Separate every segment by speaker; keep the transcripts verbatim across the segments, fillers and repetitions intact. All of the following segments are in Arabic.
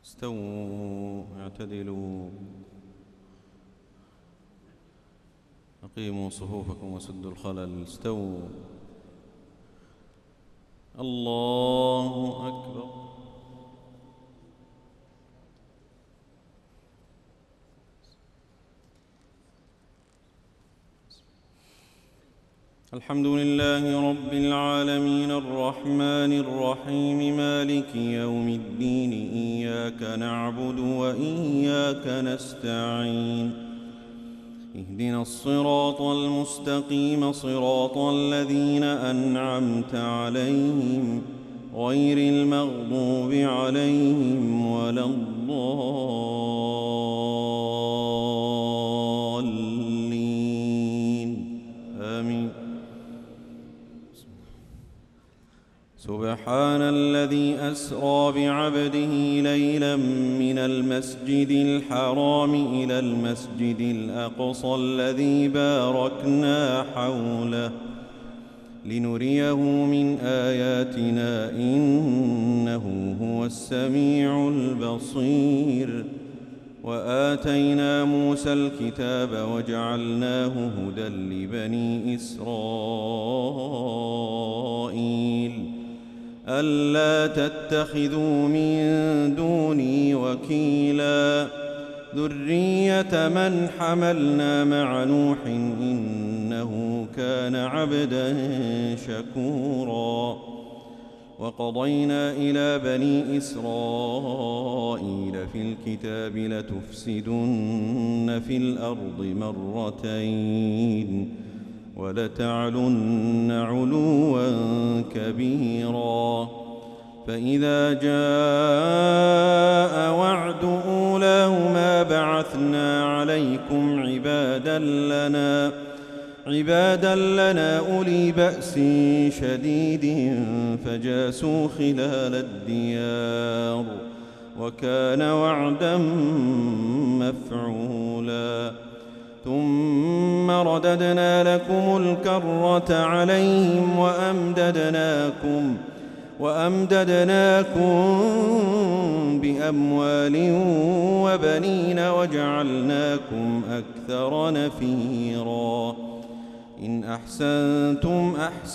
Speaker 1: استووا اعتدلوا أقيموا صفوفكم وسدوا الخلل. استووا. الله أكبر. الحمد لله رب العالمين الرحمن الرحيم مالك يوم الدين إياك نعبد وإياك نستعين اهدنا الصراط المستقيم صراط الذين أنعمت عليهم غير المغضوب عليهم ولا الضالين آمين. سبحان الذي أسرى بعبده ليلا من المسجد الحرام إلى المسجد الأقصى الذي باركنا حوله لنريه من آياتنا إنه هو السميع البصير. وآتينا موسى الكتاب وجعلناه هدى لبني إسرائيل ألا تتخذوا من دوني وكيلا ذرية من حملنا مع نوح إنه كان عبدا شكورا. وقضينا إلى بني إسرائيل في الكتاب لتفسدن في الأرض مرتين ولتعلن علوا كبيرا. فإذا جاء وعد أولاهما بعثنا عليكم عبادا لنا عبادا لنا أولي بأس شديد فجاسوا خلال الديار وكان وعدا مفعولا. ثم رددنا لكم الكرة عليهم وأمددناكم وأمددناكم بأموال وبنين وجعلناكم أكثر نفيرا. إن أحسنتم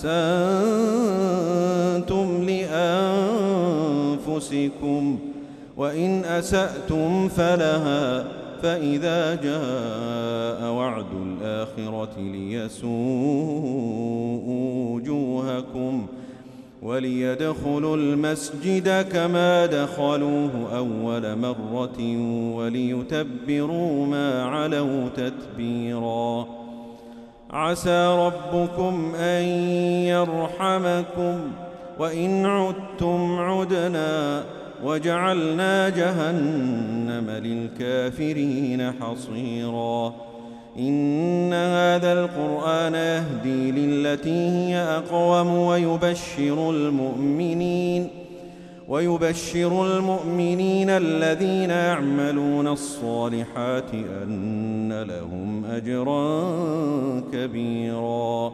Speaker 1: أحسنتم لأنفسكم وإن أسأتم فلها. فإذا جاء وعد الآخرة ليسوءوا وجوهكم وليدخلوا المسجد كما دخلوه أول مرة وليتبروا ما علوا تتبيرا. عسى ربكم أن يرحمكم وإن عدتم عدنا وجعلنا جهنم للكافرين حصيرا. إن هذا القرآن يهدي للتي هي أقوم ويبشر المؤمنين ويبشر المؤمنين الذين يعملون الصالحات أن لهم أجرا كبيرا.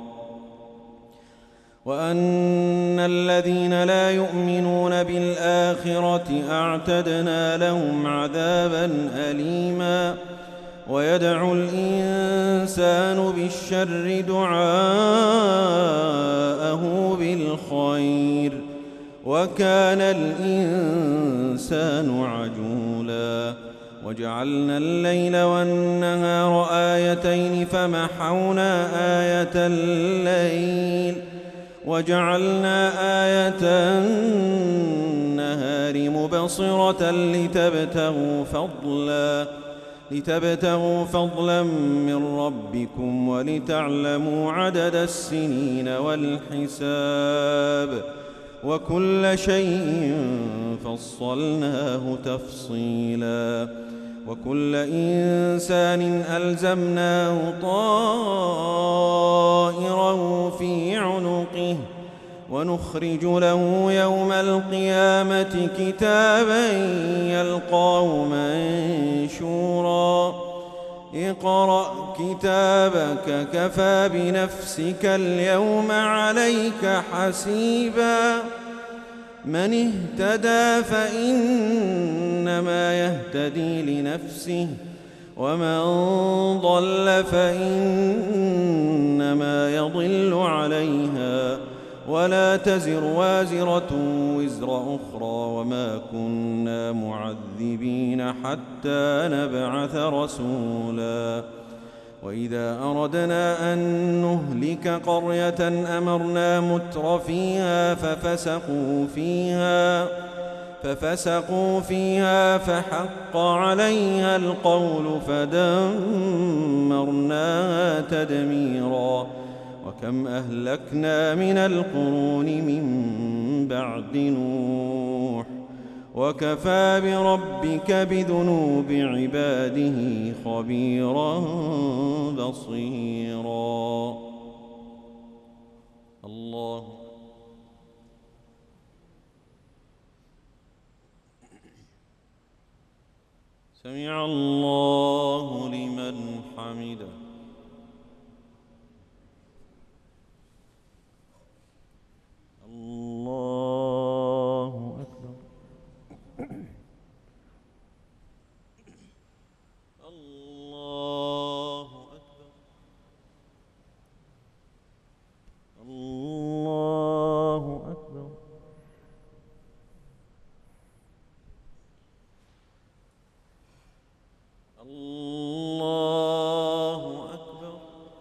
Speaker 1: وأن الذين لا يؤمنون بالآخرة أعتدنا لهم عذابا أليما. ويدعو الإنسان بالشر دعاءه بالخير وكان الإنسان عجولا. وجعلنا الليل والنهار آيتين فمحونا آية الليل وجعلنا آية النهار مبصرة لتبتغوا فضلا لتبتغوا فضلا من ربكم ولتعلموا عدد السنين والحساب وكل شيء فصلناه تفصيلا. وكل إنسان ألزمناه طائره في عنقه ونخرج له يوم القيامة كتابا يلقاه منشورا. اقرأ كتابك كفى بنفسك اليوم عليك حسيبا. من اهتدى فإن فإنما يهتدي لنفسه ومن ضل فإنما يضل عليها ولا تزر وازرة وزر أخرى وما كنا معذبين حتى نبعث رسولا وإذا أردنا أن نهلك قرية أمرنا متر فيها ففسقوا فيها ففسقوا فيها فحق عليها القول فدمرناها تدميرا وكم أهلكنا من القرون من بعد نوح وكفى بربك بذنوب عباده خبيرا بصيرا. الله سمع الله لمن حمده. الله أكبر. الله أكبر. الله أكبر. الله أكبر.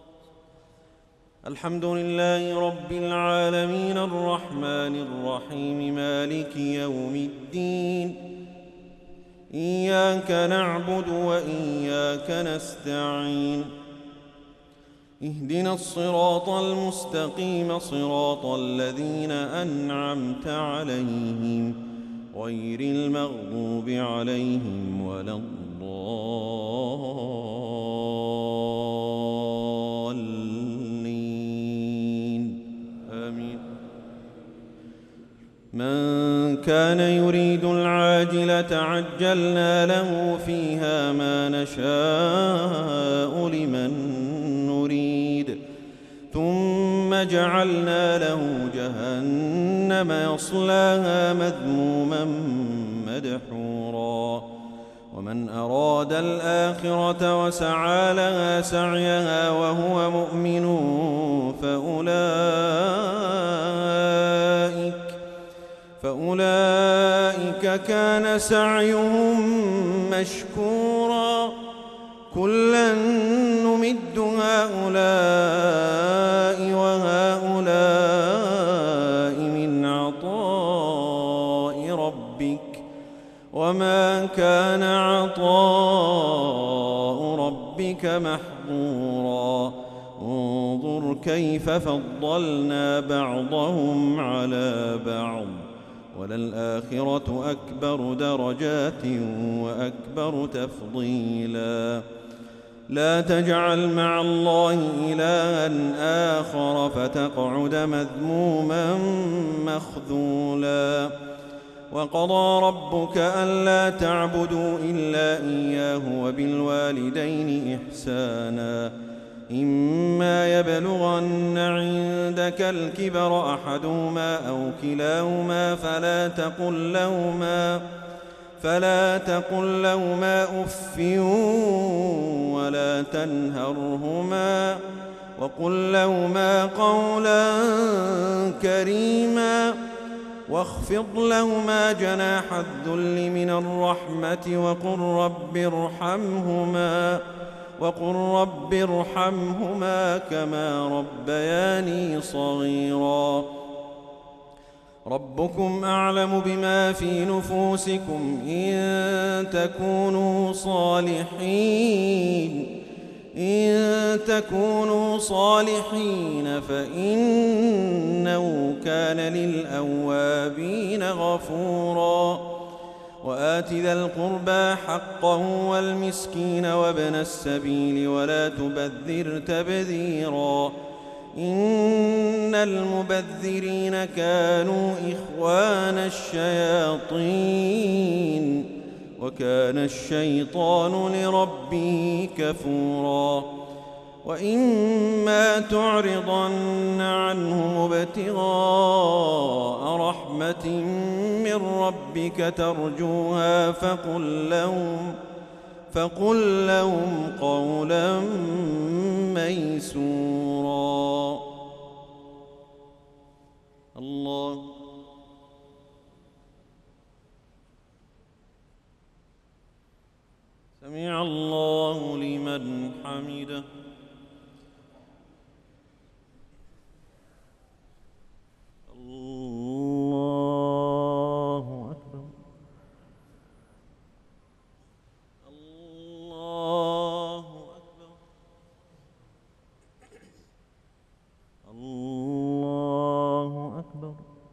Speaker 1: الحمد لله رب العالمين الرحمن الرحيم مالك يوم الدين إياك نعبد وإياك نستعين اهدنا الصراط المستقيم صراط الذين أنعمت عليهم غير المغضوب عليهم ولا الضالين آمين. من كان يريد العاجلة عجلنا له فيها ما نشاء لمن نريد ثم جعلنا له جهنم يصلاها مذموما مدحورا ومن أراد الآخرة وسعى لها سعيها وهو مؤمن فأولئك فأولئك كان سعيهم مشكورا كلا نمد هؤلاء وهؤلاء من عطاء ربك وما كان عطاء ربك محظورا انظر كيف فضلنا بعضهم على بعض وللآخرة أكبر درجات وأكبر تفضيلا لا تجعل مع الله إلها آخر فتقعد مذموما مخذولا وقضى ربك ألا تعبدوا إلا إياه وبالوالدين إحسانا إما يبلغن عندك الكبر أحدهما أو كلاهما فلا تقل لهما فلا تقل لهما أف ولا تنهرهما وقل لهما قولا كريما واخفض لهما جناح الذل من الرحمة وقل رب ارحمهما وقل رب ارحمهما كما ربياني صغيرا ربكم أعلم بما في نفوسكم إن تكونوا صالحين إن تكونوا صالحين فإنه كان للأوابين غفورا وآت ذا القربى حقه والمسكين وابن السبيل ولا تبذر تبذيرا إن المبذرين كانوا إخوان الشياطين وكان الشيطان لربه كفورا وإما تعرضن عنهم ابتغاء رحمة من ربك ترجوها فقل لهم, فقل لهم قولا ميسورا. الله سمع الله لمن حمده. الله أكبر. الله أكبر. الله أكبر.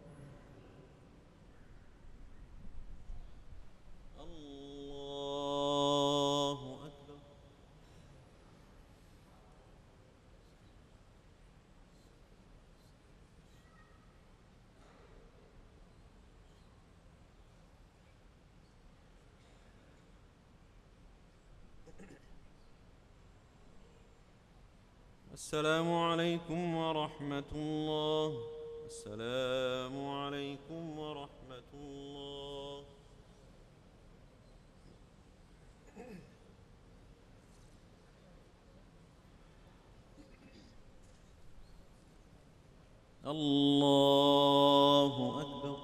Speaker 1: الله أكبر. السلام عليكم ورحمة الله. السلام عليكم ورحمة الله. الله أكبر.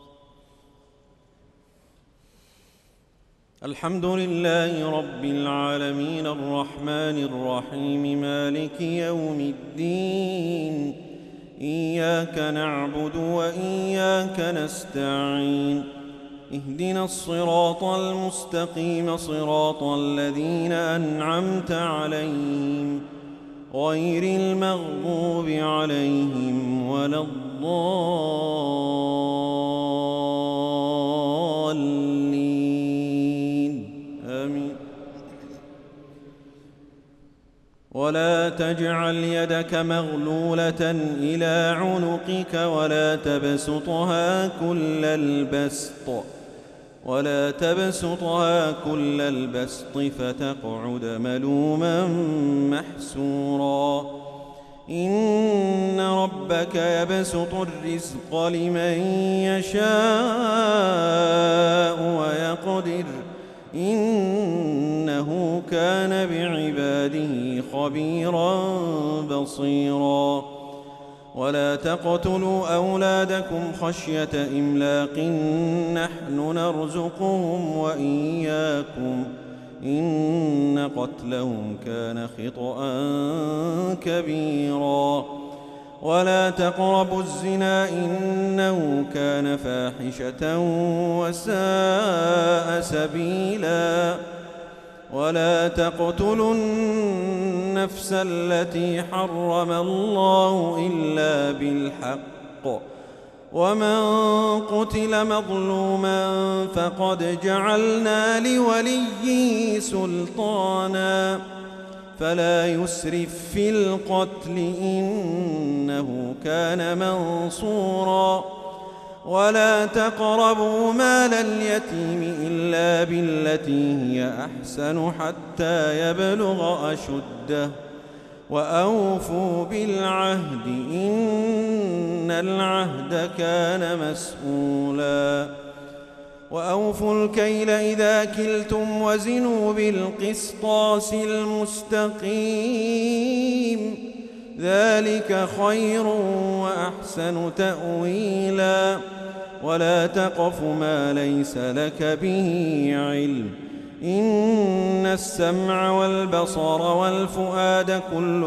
Speaker 1: الحمد لله رب العالمين الرحمن الرحيم مالك يوم الدين. إياك نعبد وإياك نستعين. اهدنا الصراط المستقيم صراط الذين أنعمت عليهم غير المغضوب عليهم ولا الضالين. آمين. ولا تجعل يدك مغلولة إلى عنقك ولا تبسطها كل البسط ولا تبسطها كل البسط فتقعد ملوما محسورا. إن ربك يبسط الرزق لمن يشاء ويقدر إنه كان بعباده خبيرا بصيرا. ولا تقتلوا أولادكم خشية إملاق نحن نرزقهم وإياكم إن قتلهم كان خطأ كبيرا. ولا تقربوا الزنا إنه كان فاحشة وساء سبيلا. ولا تقتلوا النفس التي حرم الله إلا بالحق ومن قتل مظلوما فقد جعلنا لوليه سلطانا فلا يسرف في القتل إنه كان منصورا. ولا تقربوا مال اليتيم إلا بالتي هي أحسن حتى يبلغ أشده وأوفوا بالعهد إن العهد كان مسؤولا. وأوفوا الكيل إذا كلتم وزنوا بالقسطاس المستقيم ذلك خير وأحسن تأويلا. ولا تقف ما ليس لك به علم إن السمع والبصر والفؤاد كل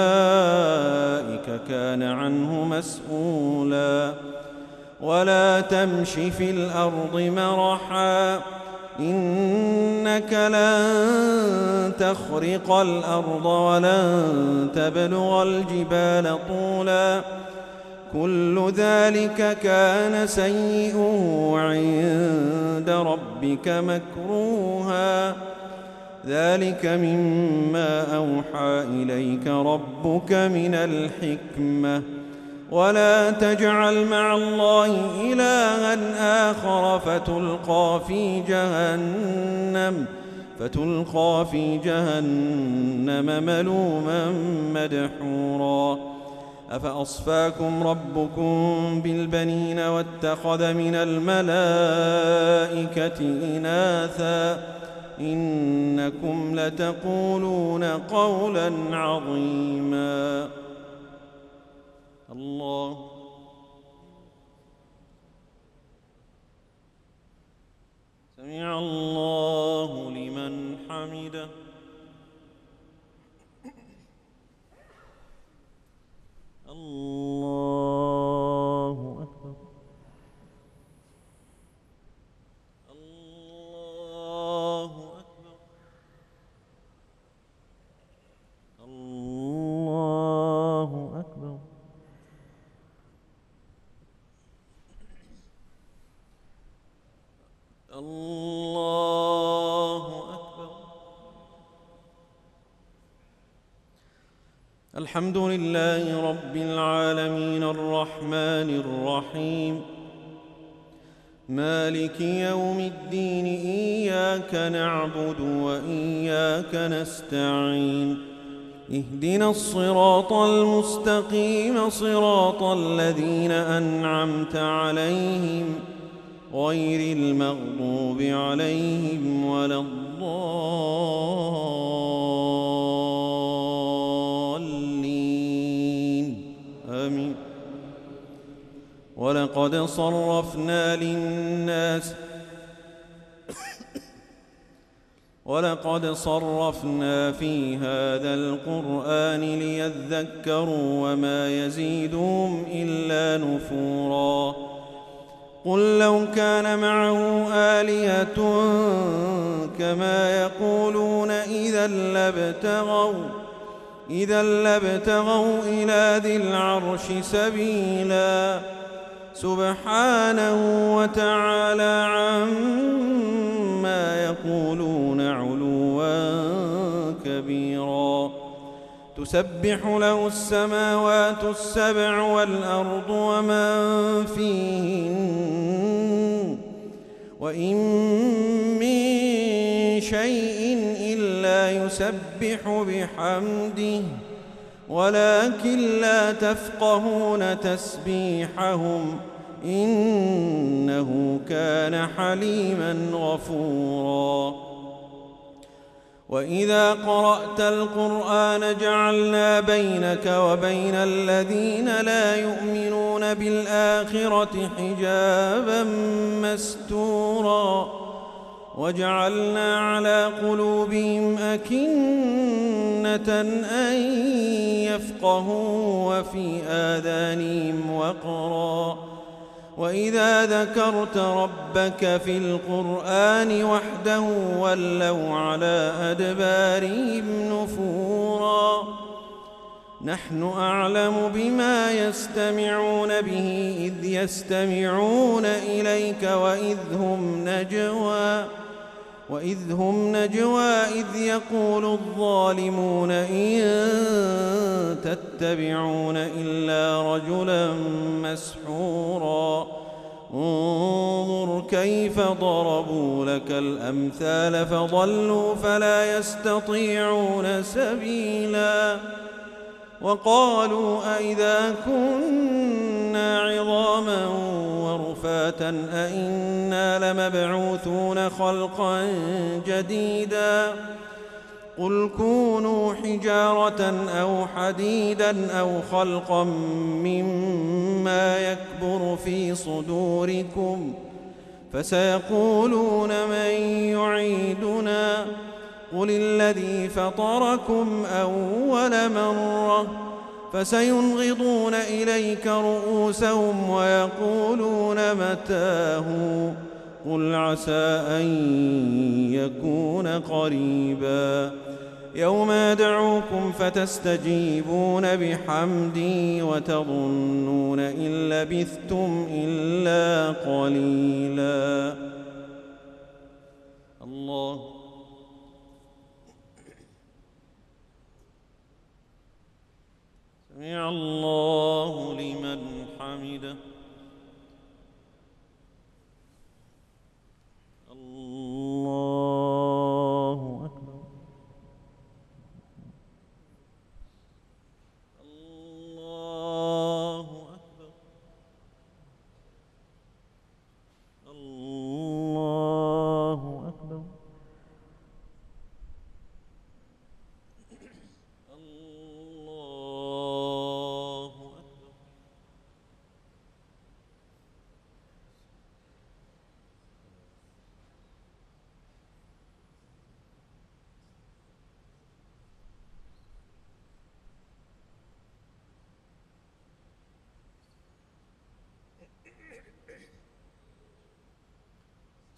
Speaker 1: أولئك كان عنه مسؤولا. ولا تمش في الأرض مرحا إنك لن تخرق الأرض ولن تبلغ الجبال طولا كل ذلك كان سيئه عند ربك مكروها. ذلك مما أوحى إليك ربك من الحكمة. ولا تجعل مع الله إلها آخر فتلقى في جهنم فتلقى في جهنم ملوما مدحورا أفأصفاكم ربكم بالبنين واتخذ من الملائكة إناثا إنكم لتقولون قولا عظيما. الله سمع الله لمن حمده. الله أكبر. الله أكبر. الله أكبر. الله أكبر. الحمد لله رب العالمين الرحمن الرحيم مالك يوم الدين إياك نعبد وإياك نستعين اهدنا الصراط المستقيم صراط الذين أنعمت عليهم غير المغضوب عليهم ولا الضالين آمين. ولقد صرفنا للناس ولقد صرفنا في هذا القرآن ليذكروا وما يزيدهم إلا نفورا قل لو كان معه آلهة كما يقولون إذا لابتغوا إذا لابتغوا إلى ذي العرش سبيلا سبحانه وتعالى عما يقولون علوا كبيرا تسبح له السماوات السبع والأرض ومن فيهن وإن من شيء إلا يسبح بحمده ولكن لا تفقهون تسبيحهم إنه كان حليما غفورا وإذا قرأت القرآن جعلنا بينك وبين الذين لا يؤمنون بالآخرة حجابا مستورا وجعلنا على قلوبهم أكنة أن يفقهوا وفي آذانهم وقرا وإذا ذكرت ربك في القرآن وحده ولوا على أدبارهم نفورا نحن أعلم بما يستمعون به إذ يستمعون إليك وإذ هم نجوى وإذ هم نجوى إذ يقول الظالمون إن تتبعون إلا رجلا مسحورا انظر كيف ضربوا لك الأمثال فضلوا فلا يستطيعون سبيلا وقالوا أئذا كنا عظاما ورفاتا أئنا لمبعوثون خلقا جديدا قل كونوا حجارة أو حديدا أو خلقا مما يكبر في صدوركم فسيقولون من يعيدنا قل الذي فطركم أول مرة فسينغضون إليك رؤوسهم ويقولون متاه قل عسى أن يكون قريبا يوم يدعوكم فتستجيبون بحمدي وتظنون إن لبثتم إلا قليلا. الله سمع الله لمن حمده. الله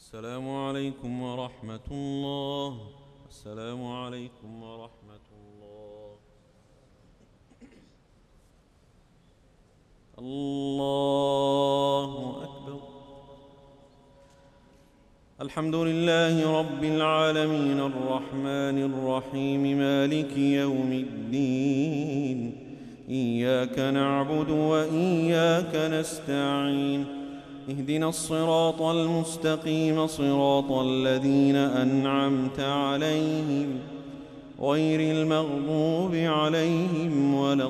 Speaker 1: السلام عليكم ورحمة الله. السلام عليكم ورحمة الله. الله أكبر. الحمد لله رب العالمين الرحمن الرحيم مالك يوم الدين. إياك نعبد وإياك نستعين. اهدنا الصراط المستقيم صراط الذين أنعمت عليهم غير المغضوب عليهم ولا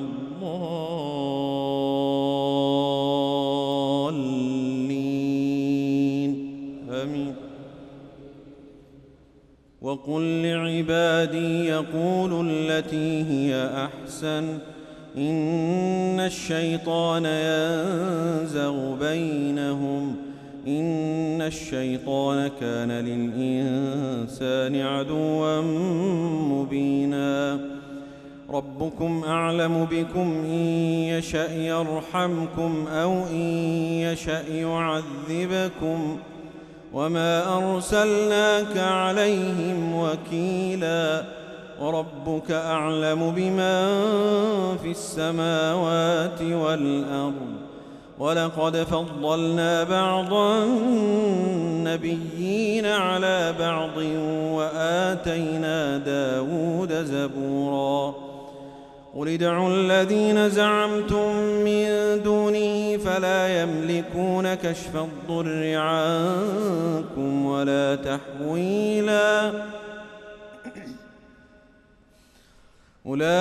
Speaker 1: الضالين. آمين. وقل لعبادي يقولوا التي هي أحسن إن الشيطان ينزغ بينهم إن الشيطان كان للإنسان عدوا مبينا. ربكم أعلم بكم إن يشأ يرحمكم أو إن يشأ يعذبكم وما أرسلناك عليهم وكيلا. وربك أعلم بمن في السماوات والأرض. ولقد فضلنا بعض النبيين على بعض وآتينا داود زبورا. قل ادعوا الذين زعمتم من دونه فلا يملكون كشف الضر عنكم ولا تحويلا. أولئك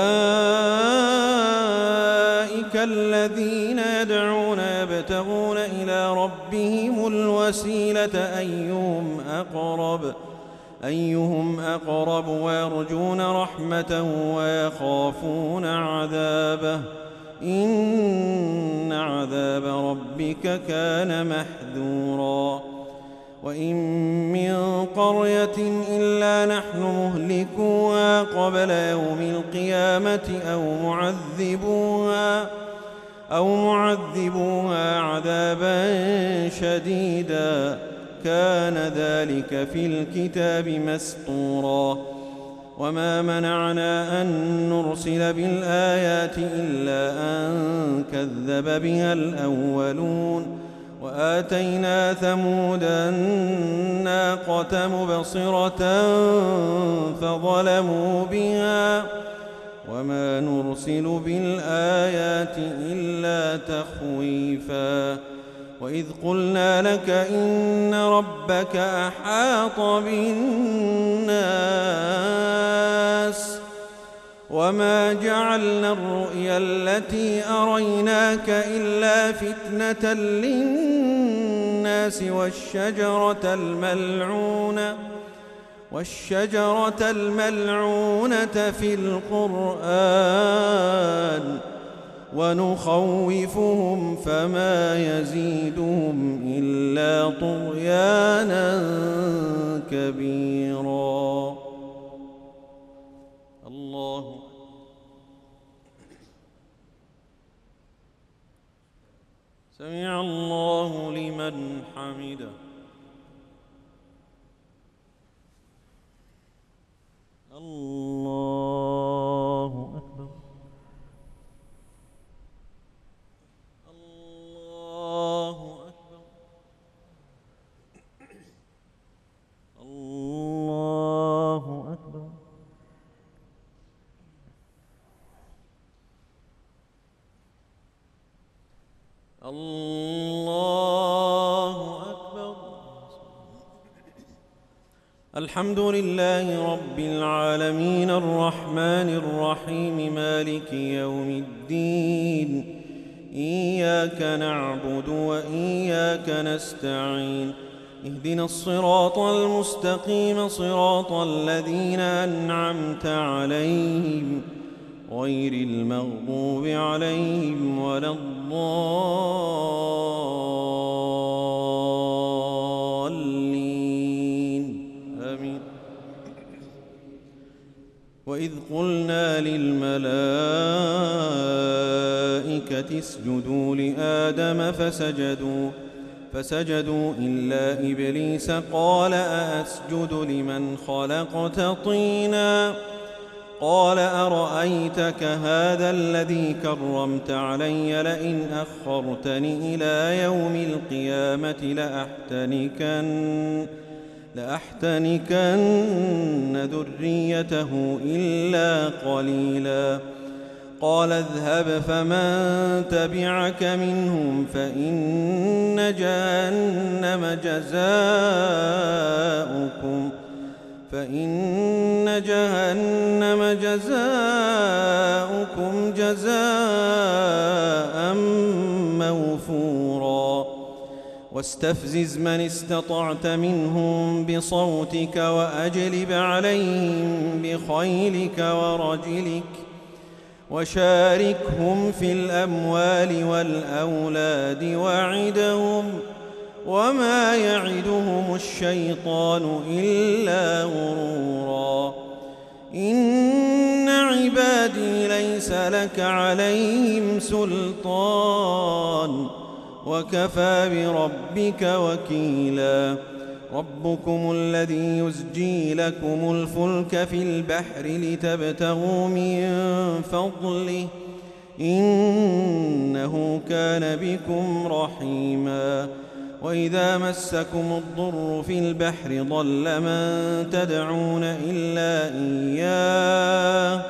Speaker 1: الذين يدعون يبتغون إلى ربهم الوسيلة أيهم أقرب أيهم أقرب ويرجون رحمته ويخافون عذابه إن عذاب ربك كان محذورا. وإن من قرية إلا نحن مهلكوها قبل يوم القيامة أو معذبوها أو معذبوها عذابا شديدا كان ذلك في الكتاب مسطورا. وما منعنا أن نرسل بالآيات إلا أن كذب بها الأولون. وآتينا ثمود الناقة مبصرة فظلموا بها وما نرسل بالآيات إلا تخويفا. وإذ قلنا لك إن ربك أحاط بالناس وما جعلنا الرؤيا التي أريناك إلا فتنة للناس والشجرة الملعونة والشجرة الملعونة في القرآن ونخوفهم فما يزيدهم إلا طغيانا كبيرا. الله سمع الله لمن حمده. الله أكبر. الله أكبر. الله أكبر. الله أكبر. الحمد لله رب العالمين الرحمن الرحيم مالك يوم الدين. إياك نعبد وإياك نستعين. اهدنا الصراط المستقيم صراط الذين أنعمت عليهم غير المغضوب عليهم ولا الضالين. آمين. وإذ قلنا للملائكة اسجدوا لآدم فسجدوا فسجدوا إلا إبليس قال أأسجد لمن خلقت طينا قال أرأيتك هذا الذي كرمت علي لئن أخرتني إلى يوم القيامة لأحتنكن, لأحتنكن ذريته إلا قليلا قال اذهب فمن تبعك منهم فإن جهنم جزاؤكم فإن جهنم جزاؤكم جزاء موفورا واستفزز من استطعت منهم بصوتك وأجلب عليهم بخيلك ورجلك وشاركهم في الأموال والأولاد وعدهم وما يعدهم الشيطان إلا غرورا إن عبادي ليس لك عليهم سلطان وكفى بربك وكيلا ربكم الذي يزجي لكم الفلك في البحر لتبتغوا من فضله إنه كان بكم رحيما وإذا مسكم الضر في البحر ضل من تدعون إلا إياه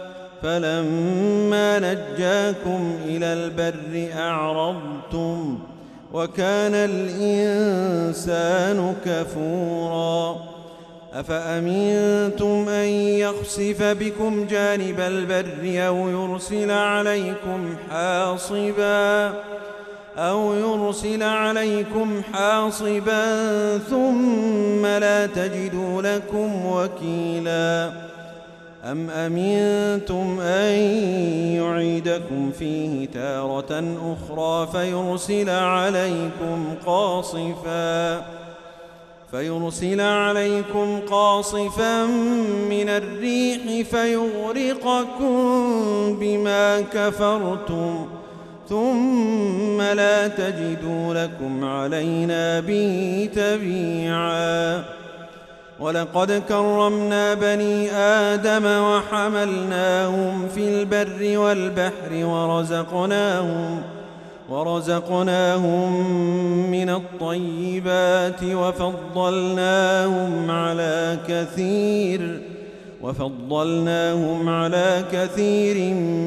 Speaker 1: فلما نجاكم إلى البر أعرضتم وكان الإنسان كفورا أفأمنتم أن يخسف بكم جانب البر أو يرسل عليكم حاصبا أو يرسل عليكم حاصبا ثم لا تجدوا لكم وكيلا أم أمنتم أن يعيدكم فيه تارة أخرى فيرسل عليكم قاصفا فيرسل عليكم قاصفا من الريح فيغرقكم بما كفرتم ثم لا تجدوا لكم علينا به تبيعا ولقد كرمنا بني آدم وحملناهم في البر والبحر ورزقناهم ورزقناهم من الطيبات وفضلناهم على كثير وفضلناهم على كثير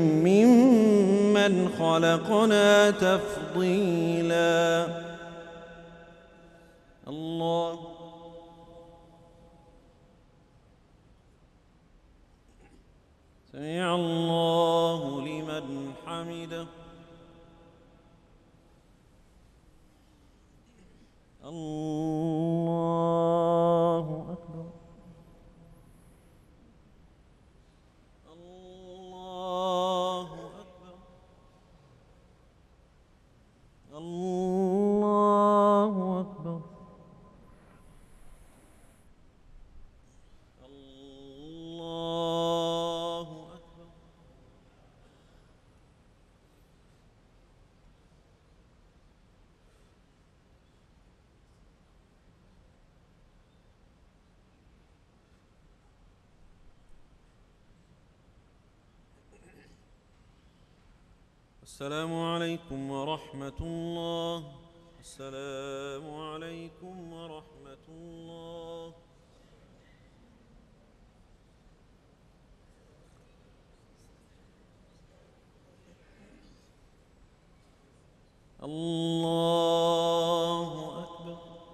Speaker 1: ممن خلقنا تفضيلا الله سمع الله لمن حمده الله أكبر الله أكبر الله أكبر الله أكبر السلام عليكم ورحمة الله السلام عليكم ورحمة الله الله أكبر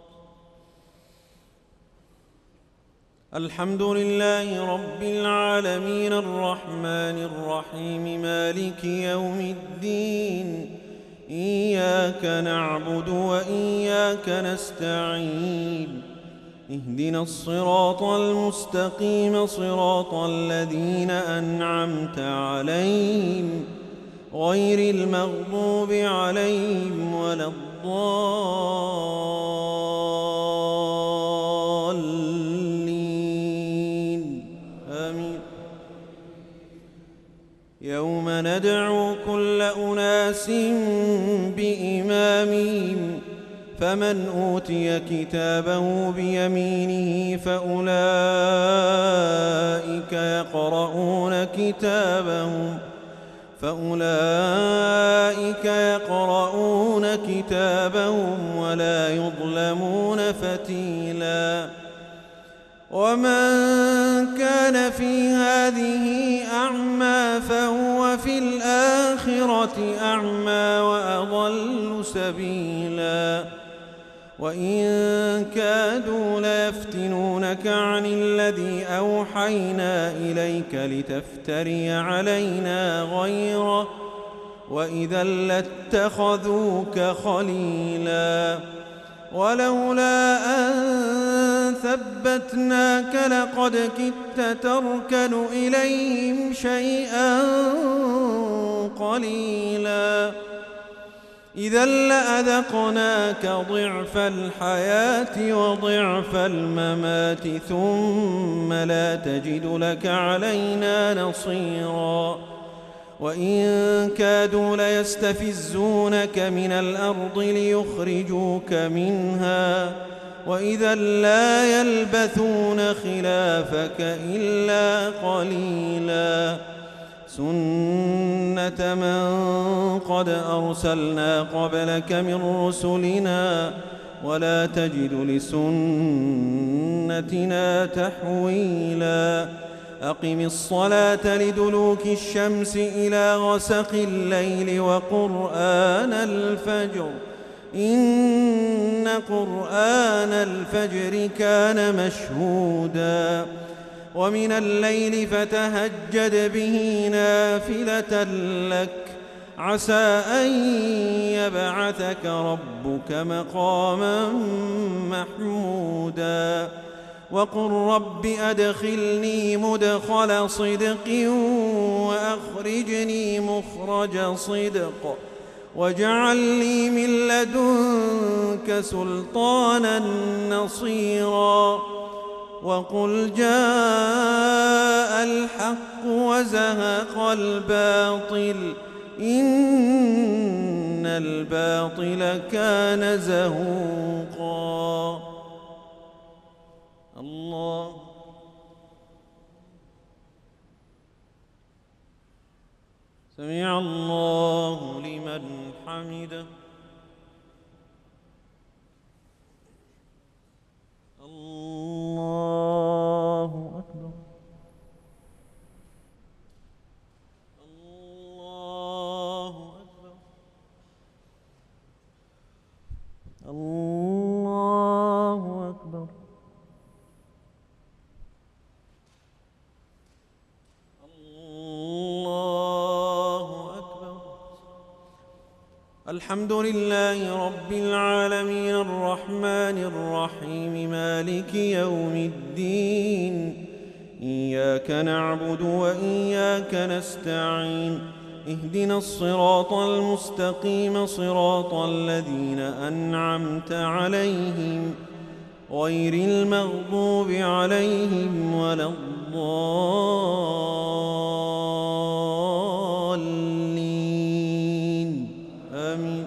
Speaker 1: الحمد لله رب العالمين الرحمن الرحيم مالك يوم الدين إياك نعبد وإياك نستعين اهدنا الصراط المستقيم صراط الذين أنعمت عليهم غير المغضوب عليهم ولا الضالين آمين يوم ندعو كل أناس بإمامهم فمن أوتي كتابه بيمينه فأولئك يقرؤون كتابهم فأولئك يقرؤون كتابهم ولا يظلمون فتيلا. ومن كان في هذه أعمى فهو في الآخرة أعمى وأضل سبيلا. وإن كادوا ليفتنونك عن الذي أوحينا إليك لتفتري علينا غيره وإذا لاتخذوك خليلا. ولولا أن ثبتناك لقد كدت تركن إليهم شيئا قليلا. إذا لأذقناك ضعف الحياة وضعف الممات ثم لا تجد لك علينا نصيرا. وإن كادوا ليستفزونك من الأرض ليخرجوك منها وإذا لا يلبثون خلافك إلا قليلا. سنة من قد أرسلنا قبلك من رسلنا ولا تجد لسنتنا تحويلا. أقم الصلاة لدلوك الشمس إلى غسق الليل وقرآن الفجر إن قرآن الفجر كان مشهودا. ومن الليل فتهجد به نافلة لك عسى أن يبعثك ربك مقاما محمودا. وقل رب أدخلني مدخل صدق وأخرجني مخرج صدق واجعل لي من لدنك سلطانا نصيرا. وقل جاء الحق وزهق الباطل إن الباطل كان زهوقا. الله سمع الله لمن حمده. الله أكبر. الله أكبر. الله أكبر. الله أكبر. الحمد لله رب العالمين الرحمن الرحيم مالك يوم الدين. إياك نعبد وإياك نستعين. اهدنا الصراط المستقيم صراط الذين أنعمت عليهم غير المغضوب عليهم ولا الضالين آمين.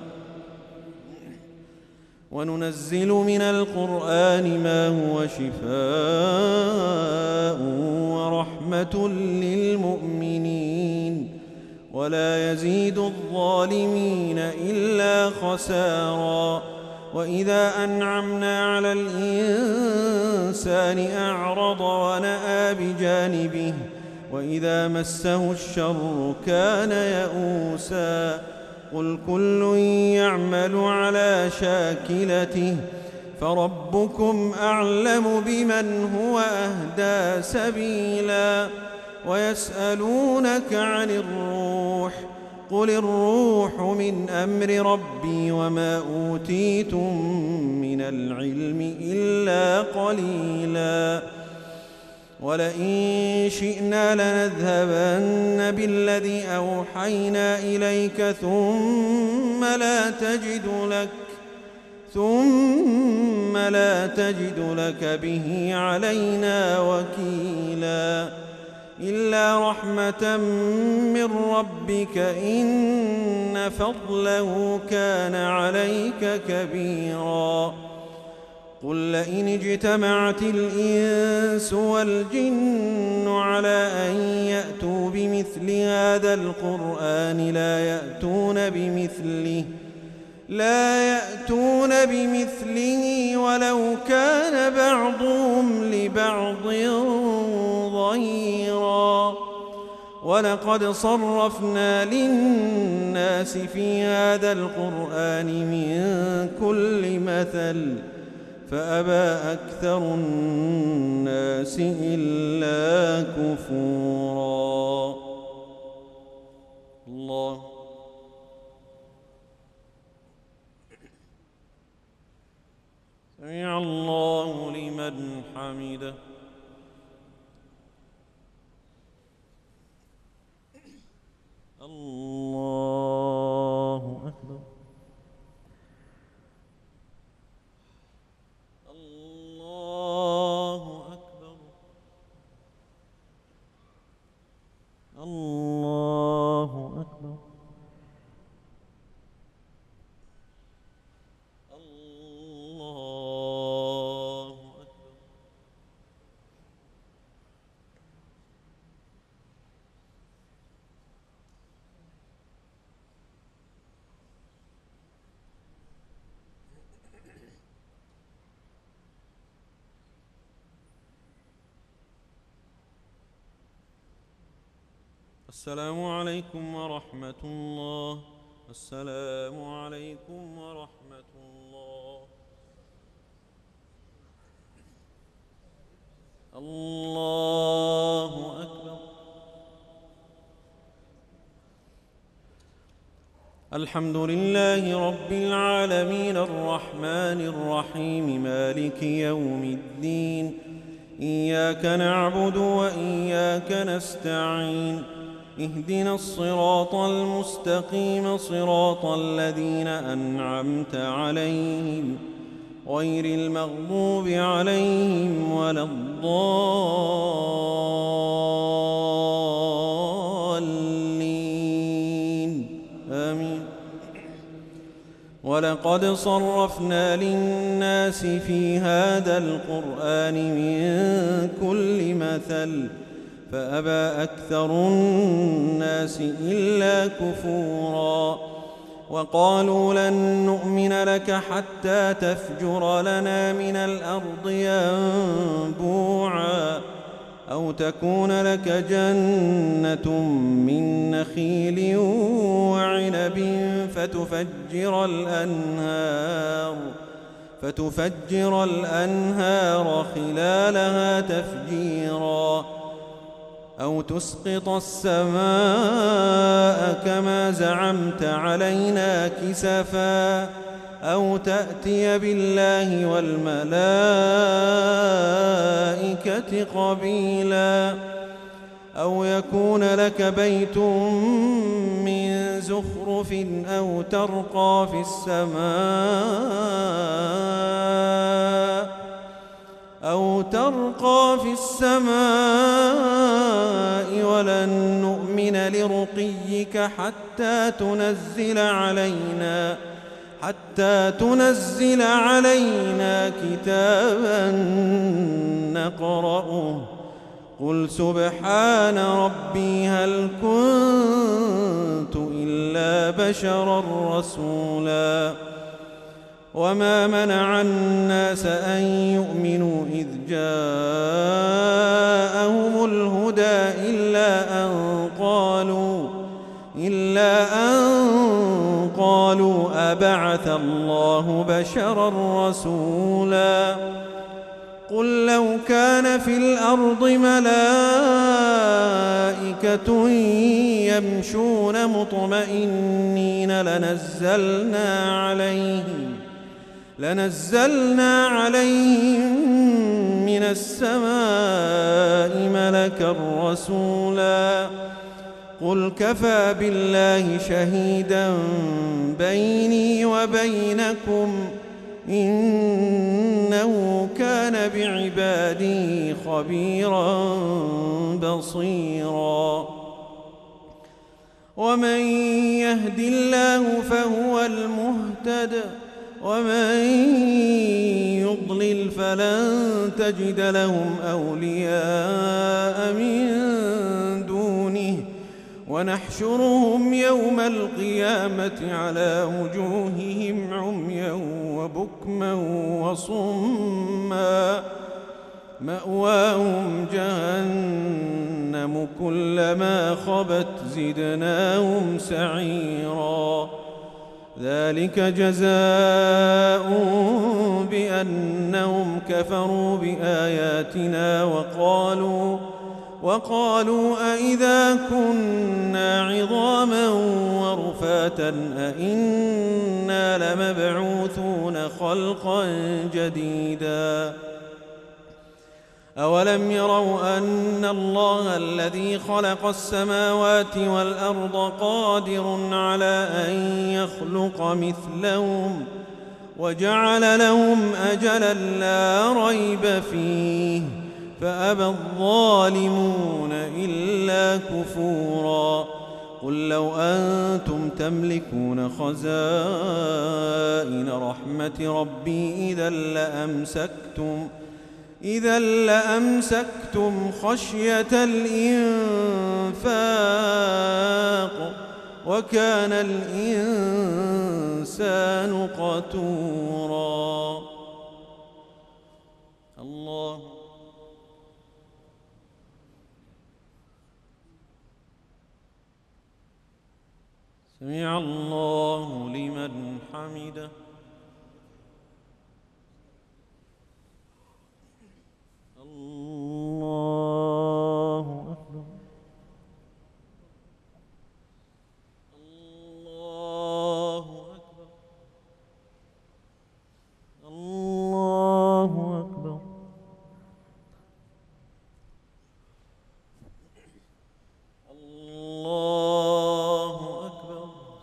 Speaker 1: وننزل من القرآن ما هو شفاء ورحمة للمؤمنين ولا يزيد الظالمين إلا خسارا. وإذا أنعمنا على الإنسان أعرض ونأى بجانبه وإذا مسه الشر كان يئوسا. قل كل يعمل على شاكلته فربكم أعلم بمن هو أهدى سبيلا. ويسألونك عن الروح قل الروح من أمر ربي وما أوتيتم من العلم إلا قليلا. ولئن شئنا لنذهبن بالذي أوحينا إليك ثم لا تجد لك ثم لا تجد لك به علينا وكيلا. إلا رحمة من ربك إن فضله كان عليك كبيرا. قل لئن اجتمعت الإنس والجن على أن يأتوا بمثل هذا القرآن لا يأتون بمثله لا يأتون بمثله ولو كان بعضهم لبعض ظهيرا. ولقد صرفنا للناس في هذا القرآن من كل مثل فأبى أكثر الناس إلا كفورا. الله سمع الله لمن حمده. الله أكبر. الله أكبر. الله أكبر. الله أكبر. السلام عليكم ورحمة الله. السلام عليكم ورحمة الله. الله أكبر. الحمد لله رب العالمين الرحمن الرحيم مالك يوم الدين. إياك نعبد وإياك نستعين. اهدنا الصراط المستقيم صراط الذين أنعمت عليهم غير المغضوب عليهم ولا الضالين آمين. ولقد صرفنا للناس في هذا القرآن من كل مثل فأبى أكثر الناس إلا كفورا. وقالوا لن نؤمن لك حتى تفجر لنا من الأرض ينبوعا أو تكون لك جنة من نخيل وعنب فتفجر الأنهار فتفجر الأنهار خلالها تفجيرا أو تسقط السماء كما زعمت علينا كسفا أو تأتي بالله والملائكة قبيلا أو يكون لك بيت من زخرف أو ترقى في السماء أو ترقى في السماء ولن نؤمن لرقيك حتى تنزل علينا حتى تنزل علينا كتابا نقرأه قل سبحان ربي هل كنت إلا بشرا رسولا. وما منع الناس أن يؤمنوا إذ جاءهم الهدى إلا أن قالوا إلا أن قالوا أبعث الله بشرا رسولا. قل لو كان في الأرض ملائكة يمشون مطمئنين لنزلنا عليهم لنزلنا عليهم من السماء ملكا رسولا. قل كفى بالله شهيدا بيني وبينكم إنه كان بعباده خبيرا بصيرا ومن يهد الله فهو المهتد ومن يضلل فلن تجد لهم أولياء من دونه ونحشرهم يوم القيامة على وجوههم عميا وبكما وصما مأواهم جهنم كلما خبت زدناهم سعيرا ذلك جزاء بأنهم كفروا بآياتنا وقالوا وقالوا أئذا كنا عظاما ورفاتا أئنا لمبعوثون خلقا جديدا أولم يروا أن الله الذي خلق السماوات والأرض قادر على أن يخلق مثلهم وجعل لهم أجلا لا ريب فيه فأبى الظالمون إلا كفورا قل لو أنتم تملكون خزائن رحمة ربي إذا لأمسكتم إذا لأمسكتم خشية الإنفاق وكان الإنسان قتورا الله سمع الله لمن حمده الله أكبر الله أكبر الله أكبر الله أكبر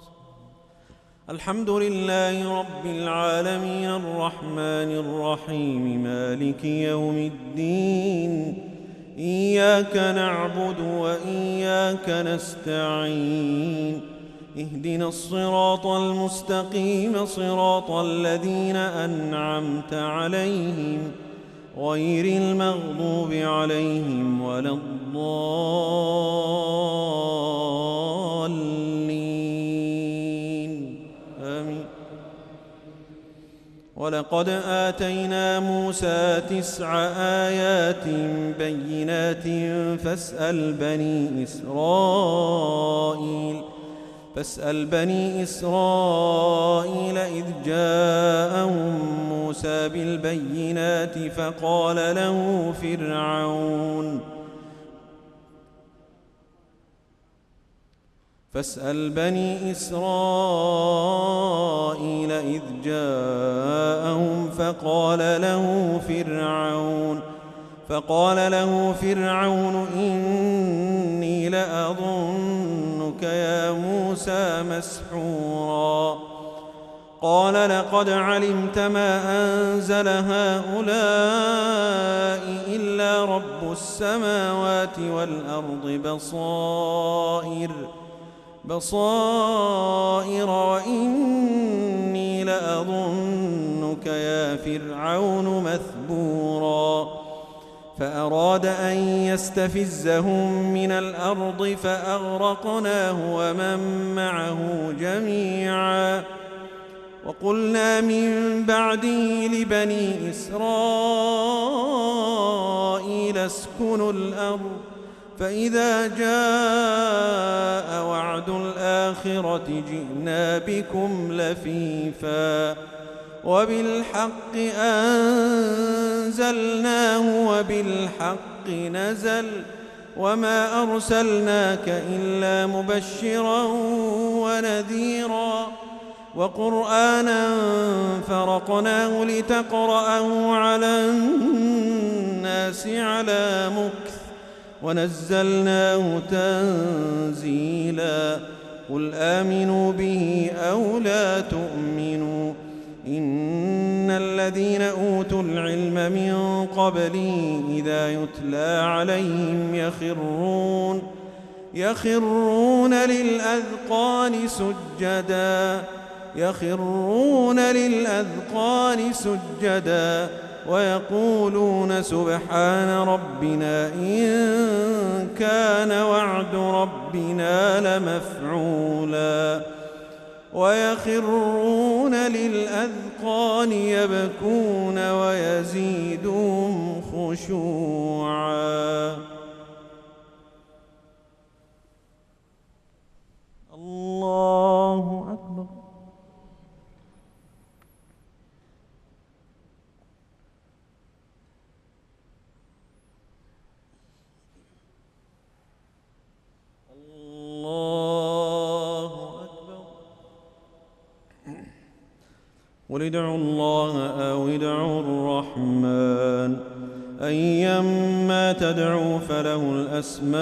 Speaker 1: الحمد لله رب العالمين الرحمن الرحيم مالك يوم الدين إياك نعبد وإياك نستعين اهدنا الصراط المستقيم صراط الذين أنعمت عليهم غير المغضوب عليهم ولا الضالين آمين ولقد آتينا موسى تسع آيات بينات فاسأل بني إسرائيل فاسأل بني إسرائيل إذ جاءهم موسى بالبينات فقال له فرعون فاسأل بني إسرائيل إذ جاءهم فقال له فرعون فقال له فرعون إني لأظنك يا موسى مسحورا قال لقد علمت ما أنزل هؤلاء إلا رب السماوات والأرض بصائر بصائر وإني لأظنك يا فرعون مثبورا فأراد أن يستفزهم من الأرض فأغرقناه ومن معه جميعا وقلنا من بعده لبني إسرائيل اسكنوا الأرض فإذا جاء وعد الآخرة جئنا بكم لفيفا وبالحق أنزلناه وبالحق نزل وما أرسلناك إلا مبشرا ونذيرا وقرآنا فرقناه لتقرأه على الناس على مكث ونزلناه تنزيلا قل آمنوا به أو لا تؤمنوا إن الذين أوتوا العلم من قبله إذا يتلى عليهم يخرون يخرون للأذقان سجدا يخرون للأذقان سجدا ويقولون سبحان ربنا إن كان وعد ربنا لمفعولا ويخرون للأذقان يبكون ويزيدهم خشوعا. الله أكبر. قل ادعوا الله أو ادعوا الرحمن أيما تدعوا فله الأسماء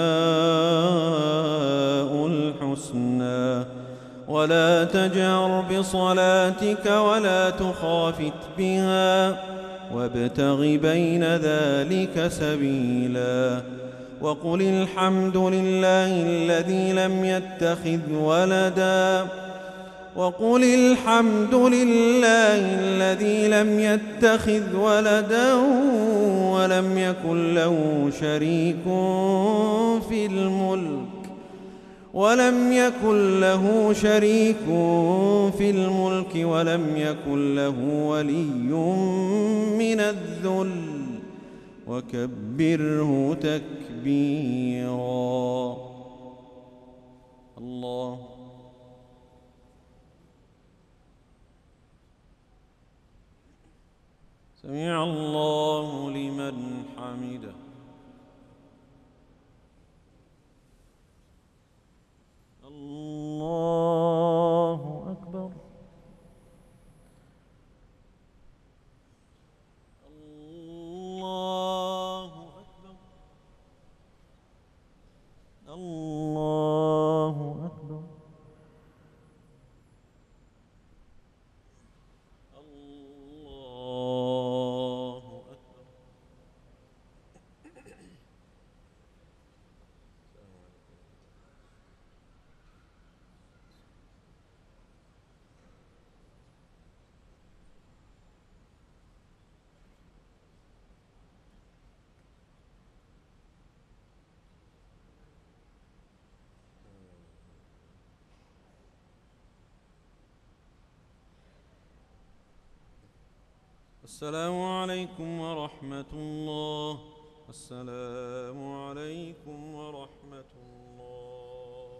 Speaker 1: الحسنى ولا تجهر بصلاتك ولا تخافت بها وابتغ بين ذلك سبيلا وقل الحمد لله الذي لم يتخذ ولدا وقل الحمد لله الذي لم يتخذ ولدا ولم يكن له شريك في الملك ولم يكن له شريك في الملك ولم يكن له ولي من الذل وكبره تكبيرا. الله سمع الله لمن حمده. الله أكبر. الله أكبر. الله أكبر. السلام عليكم ورحمة الله. السلام عليكم ورحمة الله.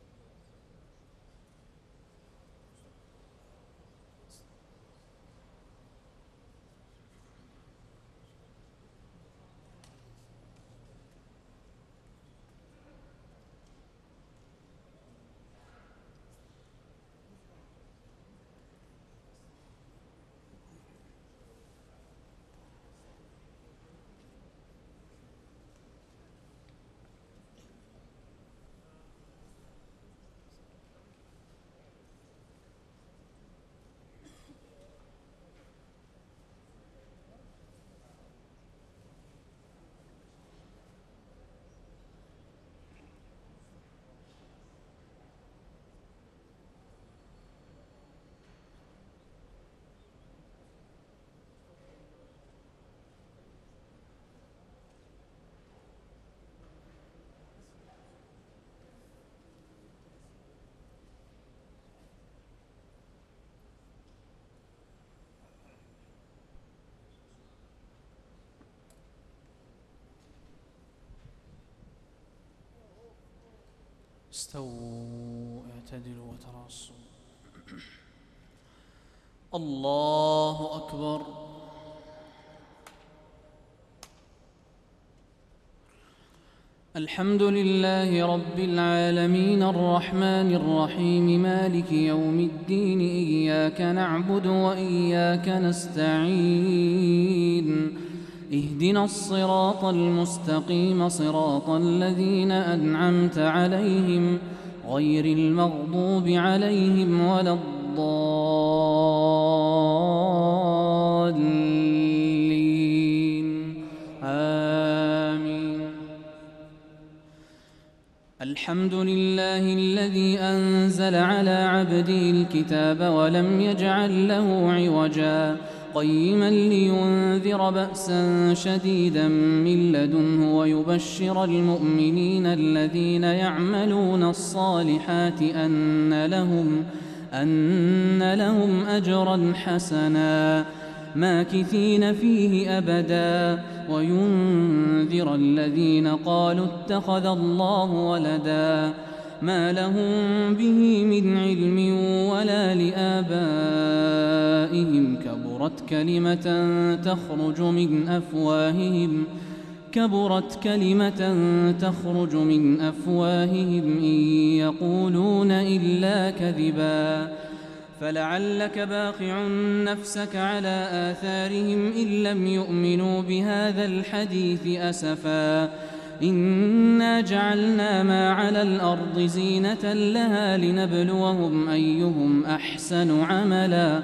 Speaker 2: استووا اعتدلوا وتراصوا. الله أكبر. الحمد لله رب العالمين الرحمن الرحيم مالك يوم الدين إياك نعبد وإياك نستعين اهدنا الصراط المستقيم صراط الذين أنعمت عليهم غير المغضوب عليهم ولا الضالين الضالين آمين. الحمد لله الذي أنزل على عبده الكتاب ولم يجعل له عوجا قيما لينذر بأسا شديدا من لدنه ويبشر المؤمنين الذين يعملون الصالحات أن لهم, أن لهم أجرا حسنا ماكثين فيه أبدا وينذر الذين قالوا اتخذ الله ولدا ما لهم به من علم ولا لآبائهم كبرت كلمة تخرج من أفواههم كبرت كلمة تخرج من أفواههم إن يقولون إلا كذبا فلعلك باخع نفسك على آثارهم إن لم يؤمنوا بهذا الحديث أسفا إنا جعلنا ما على الأرض زينة لها لنبلوهم أيهم أحسن عملا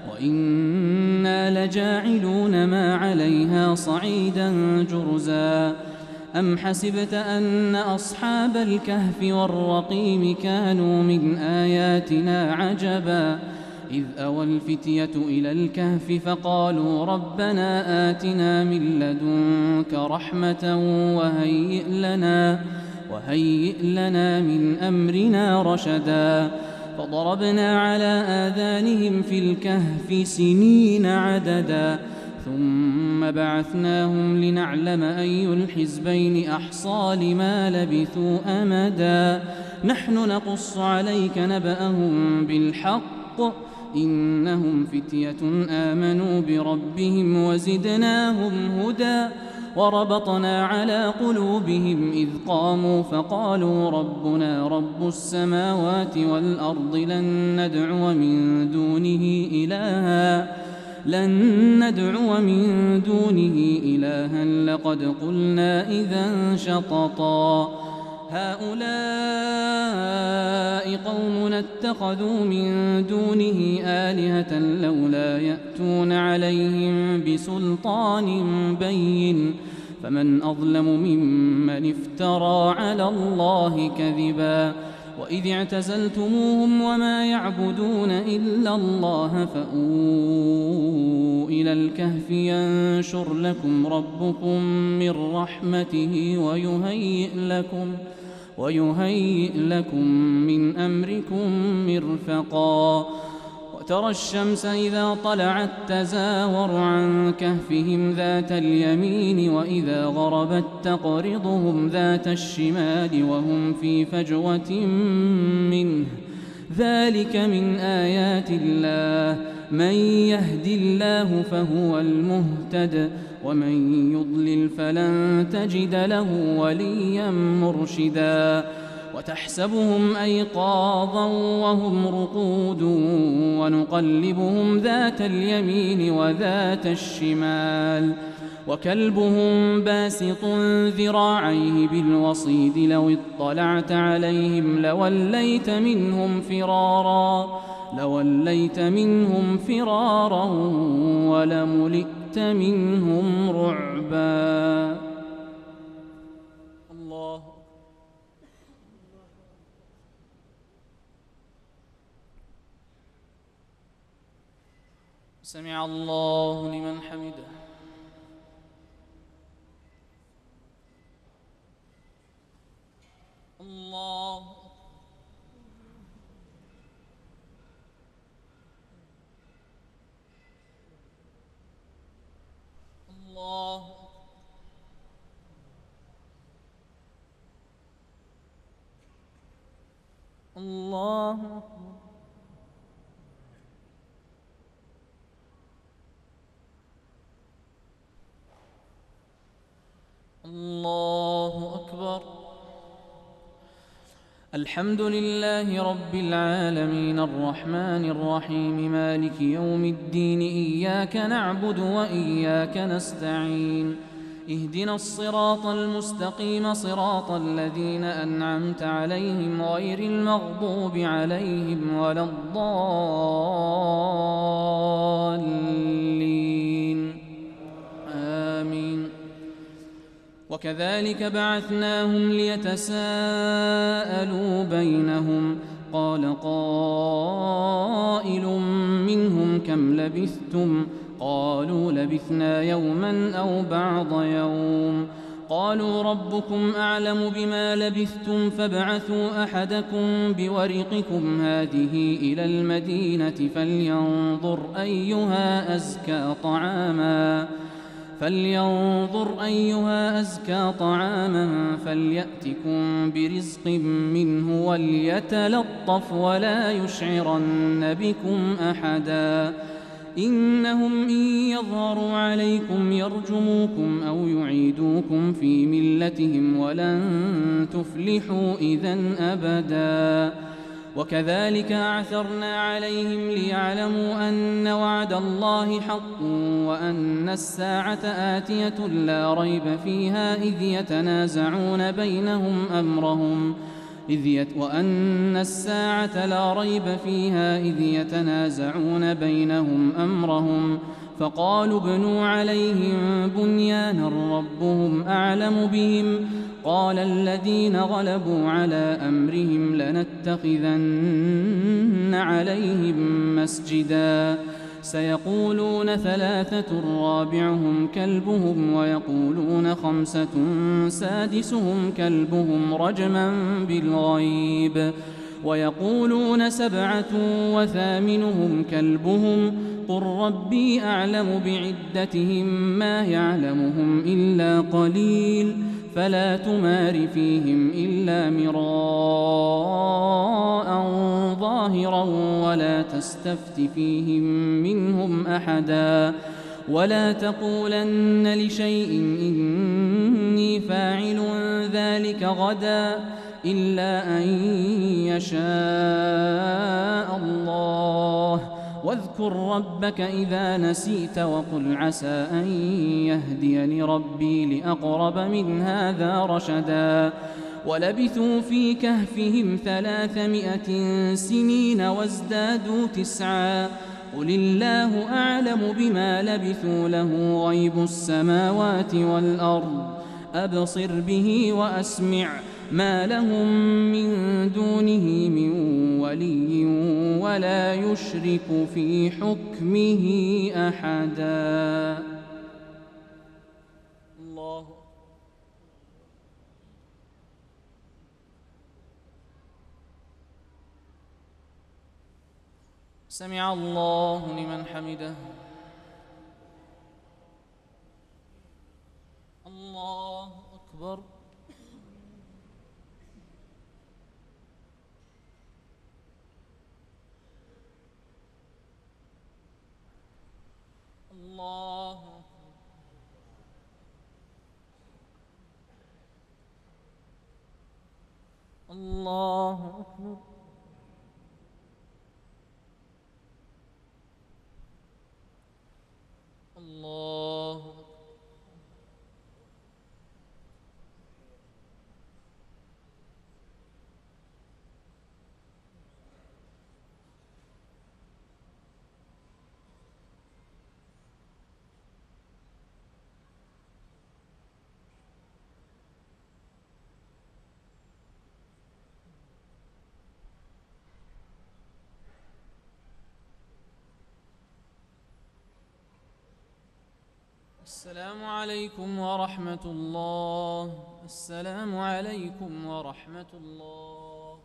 Speaker 2: وإنا لجاعلون ما عليها صعيدا جرزا أم حسبت أن أصحاب الكهف والرقيم كانوا من آياتنا عجبا إذ أوى الفتية إلى الكهف فقالوا ربنا آتنا من لدنك رحمة وهيئ لنا, وهيئ لنا من أمرنا رشدا فضربنا على آذانهم في الكهف سنين عددا ثم بعثناهم لنعلم أي الحزبين أحصى لما لبثوا أمدا نحن نقص عليك نبأهم بالحق إنهم فتية آمنوا بربهم وزدناهم هدى وربطنا على قلوبهم إذ قاموا فقالوا ربنا رب السماوات والأرض لن ندعو من دونه إلها لن ندعو من دونه إلها لقد قلنا إذا شططا هؤلاء قومنا اتخذوا من دونه آلهة لولا يأتون عليهم بسلطان بين فمن أظلم ممن افترى على الله كذبا وإذ اعتزلتموهم وما يعبدون إلا الله فأووا إلى الكهف ينشر لكم ربكم من رحمته ويهيئ لكم ويهيئ لكم من أمركم مرفقا وترى الشمس إذا طلعت تزاور عن كهفهم ذات اليمين وإذا غربت تقرضهم ذات الشمال وهم في فجوة منه ذلك من آيات الله من يهد الله فهو المهتد ومن يضلل فلن تجد له وليا مرشدا وتحسبهم أيقاظا وهم رقود ونقلبهم ذات اليمين وذات الشمال وكلبهم باسط ذراعيه بالوصيد لو اطلعت عليهم لوليت منهم فرارا لوليت منهم فرارا ولملئت منهم رعبا. الله سمع الله لمن حمده. الله الله الله الله أكبر. الحمد لله رب العالمين الرحمن الرحيم مالك يوم الدين إياك نعبد وإياك نستعين اهدنا الصراط المستقيم صراط الذين أنعمت عليهم غير المغضوب عليهم ولا الضالين وكذلك بعثناهم ليتساءلوا بينهم قال قائل منهم كم لبثتم قالوا لبثنا يوما أو بعض يوم قالوا ربكم أعلم بما لبثتم فابعثوا أحدكم بورقكم هذه إلى المدينة فلينظر أيها أزكى طعاما فلينظر أيها أزكى طعاما فليأتكم برزق منه وليتلطف ولا يشعرن بكم أحدا إنهم إن يظهروا عليكم يرجموكم أو يعيدوكم في ملتهم ولن تفلحوا إذن أبدا وكذلك أعثرنا عليهم ليعلموا أن وعد الله حق وأن الساعة آتية لا ريب فيها إذ يتنازعون بينهم أمرهم إذ يت وأن الساعة لا ريب فيها إذ يتنازعون بينهم أمرهم فقالوا ابنوا عليهم بنيانا ربهم أعلم بهم قال الذين غلبوا على أمرهم لنتخذن عليهم مسجدا سيقولون ثلاثة رابعهم كلبهم ويقولون خمسة سادسهم كلبهم رجما بالغيب ويقولون سبعة وثامنهم كلبهم قل ربي أعلم بعدتهم ما يعلمهم إلا قليل فلا تمار فيهم إلا مراء ظاهرا ولا تستفت فيهم منهم أحدا ولا تقولن لشيء إني فاعل ذلك غدا إلا أن يشاء الله واذكر ربك إذا نسيت وقل عسى أن يهديني ربي لأقرب من هذا رشدا ولبثوا في كهفهم ثلاثمائة سنين وازدادوا تسعا قل الله أعلم بما لبثوا له غيب السماوات والأرض أبصر به وأسمع ما لهم من دونه من ولي ولا يشرك في حكمه أحدا. الله سمع الله لمن حمده. الله أكبر. الله الله أكبر. الله أكبر. السلام عليكم ورحمة الله. السلام عليكم ورحمة الله.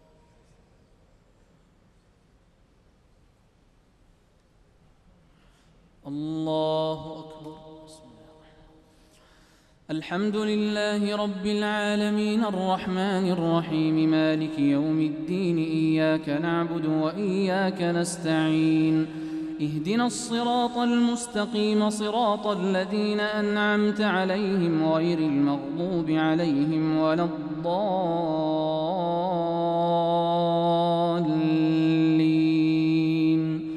Speaker 2: الله أكبر. بسم الله. الحمد لله رب العالمين الرحمن الرحيم مالك يوم الدين إياك نعبد وإياك نستعين اهدنا الصراط المستقيم صراط الذين أنعمت عليهم غير المغضوب عليهم ولا الضالين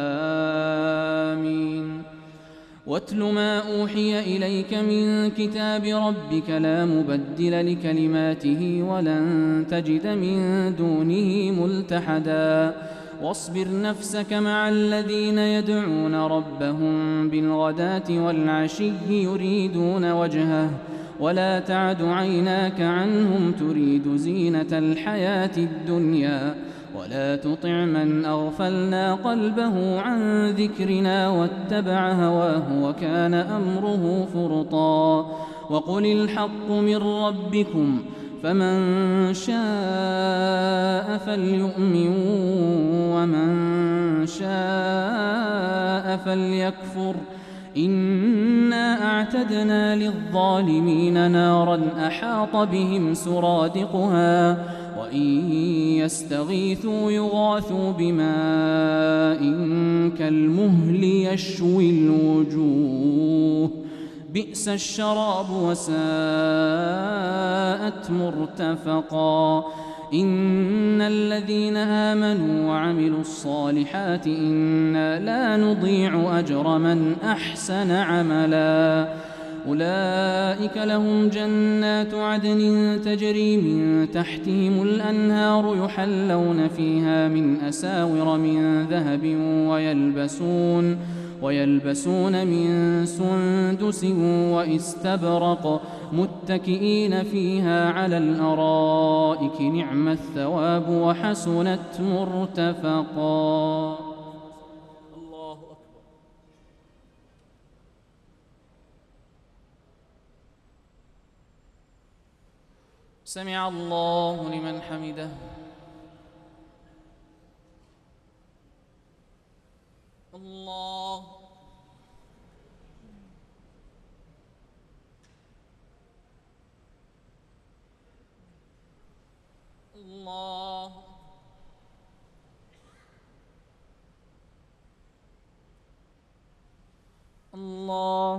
Speaker 2: آمين. واتل ما أوحي إليك من كتاب ربك لا مبدل لكلماته ولن تجد من دونه ملتحدا واصبر نفسك مع الذين يدعون ربهم بالغداة والعشي يريدون وجهه ولا تعد عيناك عنهم تريد زينة الحياة الدنيا ولا تطع من أغفلنا قلبه عن ذكرنا واتبع هواه وكان أمره فرطا وقل الحق من ربكم فمن شاء فليؤمن ومن شاء فليكفر إنا أعتدنا للظالمين نارا أحاط بهم سرادقها وإن يستغيثوا يغاثوا بماء كالمهل يشوي الوجوه بئس الشراب وساءت مرتفقا إن الذين آمنوا وعملوا الصالحات إنا لا نضيع أجر من أحسن عملا أولئك لهم جنات عدن تجري من تحتهم الأنهار يحلون فيها من أساور من ذهب ويلبسون ويلبسون من سندس واستبرق متكئين فيها على الأرائك نعم الثواب وحسنت مرتفقا.
Speaker 1: الله أكبر.
Speaker 2: سمع الله لمن حمده. الله الله الله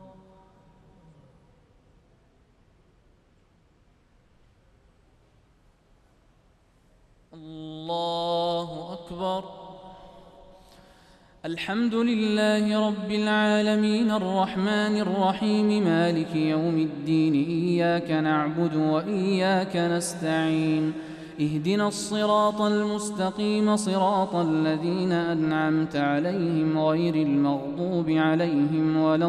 Speaker 2: الله أكبر. الحمد لله رب العالمين الرحمن الرحيم مالك يوم الدين إياك نعبد وإياك نستعين اهدنا الصراط المستقيم صراط الذين أنعمت عليهم غير المغضوب عليهم ولا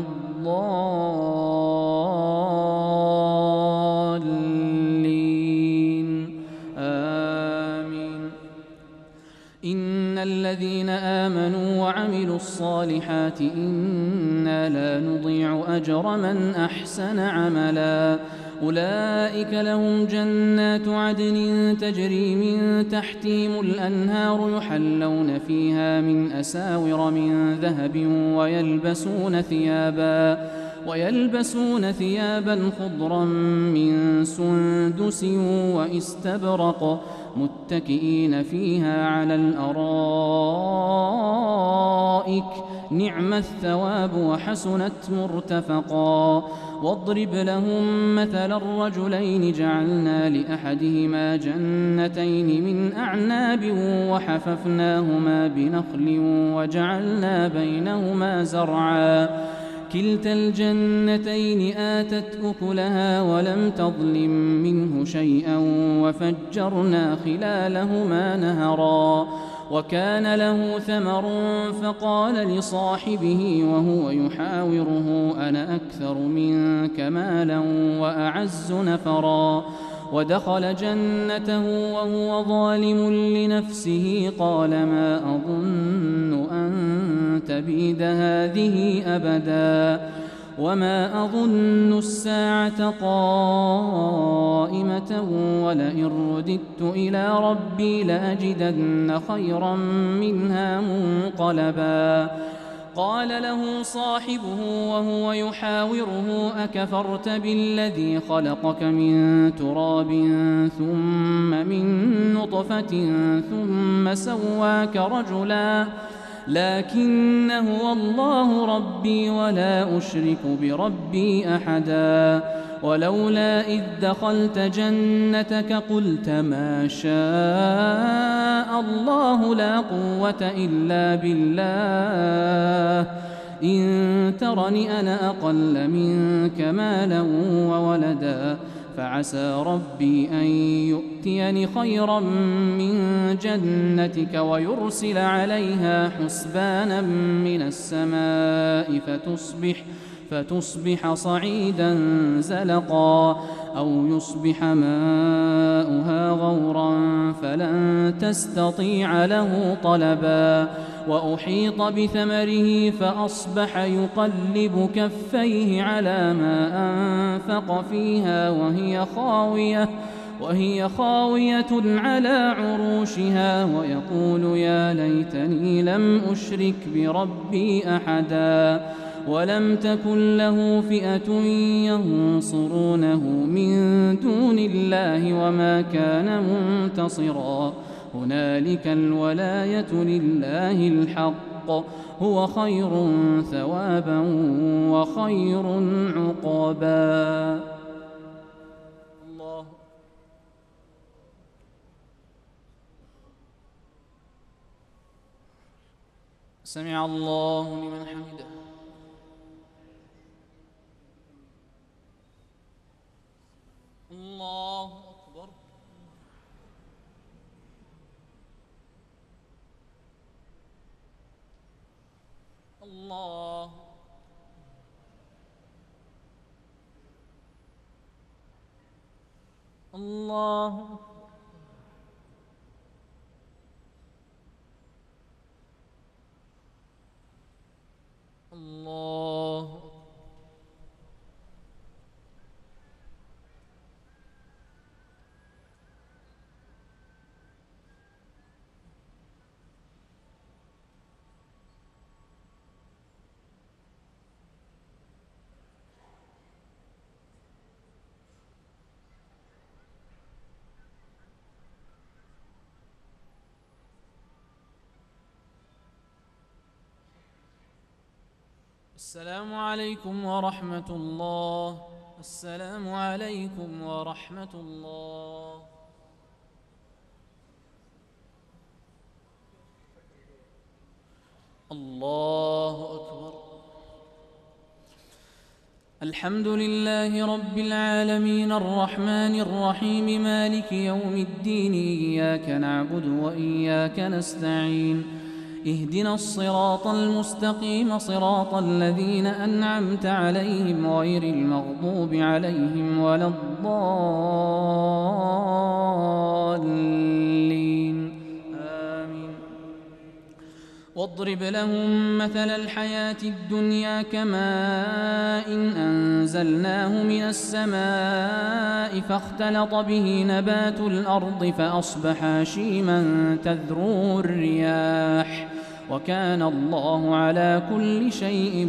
Speaker 2: الضالين آمين. إن الذين آمنوا وعملوا الصالحات إنا لا نضيع أجر من أحسن عملا أولئك لهم جنات عدن تجري من تحتهم الأنهار يحلون فيها من أساور من ذهب ويلبسون ثيابا ويلبسون ثيابا خضرا من سندس واستبرق متكئين فيها على الأرائك نعم الثواب وحسنت مرتفقا. واضرب لهم مثلا الرجلين جعلنا لأحدهما جنتين من أعناب وحففناهما بنخل وجعلنا بينهما زرعا كلتا الجنتين آتت أكلها ولم تظلم منه شيئا وفجرنا خلالهما نهرا وكان له ثمر فقال لصاحبه وهو يحاوره أنا أكثر منك مالا وأعز نفرا ودخل جنته وهو ظالم لنفسه قال ما أظن أن تبيد هذه أبدا وما أظن الساعة قائمة ولئن رددت إلى ربي لأجدن خيرا منها منقلبا. قال له صاحبه وهو يحاوره أكفرت بالذي خلقك من تراب ثم من نطفة ثم سواك رجلا لكن هو الله ربي ولا أشرك بربي أحدا ولولا إذ دخلت جنتك قلت ما شاء الله لا قوة إلا بالله إن ترني أنا أقل منك مالا وولدا فعسى ربي أن يؤتيني خيرا من جنتك ويرسل عليها حسبانا من السماء فتصبح فتصبح صعيدا زلقا أو يصبح ماؤها غورا فلن تستطيع له طلبا وأحيط بثمره فأصبح يقلب كفيه على ما أنفق فيها وهي خاوية وهي خاوية على عروشها ويقول يا ليتني لم أشرك بربي أحدا ولم تكن له فئة ينصرونه من دون الله وما كان منتصرا هنالك الولاية لله الحق هو خير ثوابا وخير عقبا. الله سمع الله لمن حمده. الله أكبر. الله الله الله السلام عليكم ورحمة الله. السلام عليكم ورحمة الله. الله أكبر. الحمد لله رب العالمين الرحمن الرحيم مالك يوم الدين إياك نعبد وإياك نستعين اهدنا الصراط المستقيم صراط الذين أنعمت عليهم غير المغضوب عليهم ولا الضالين آمين. واضرب لهم مثل الحياة الدنيا كماء إن أنزلناه من السماء فاختلط به نبات الأرض فأصبح هشيما تذروه الرياح وكان الله على كل شيء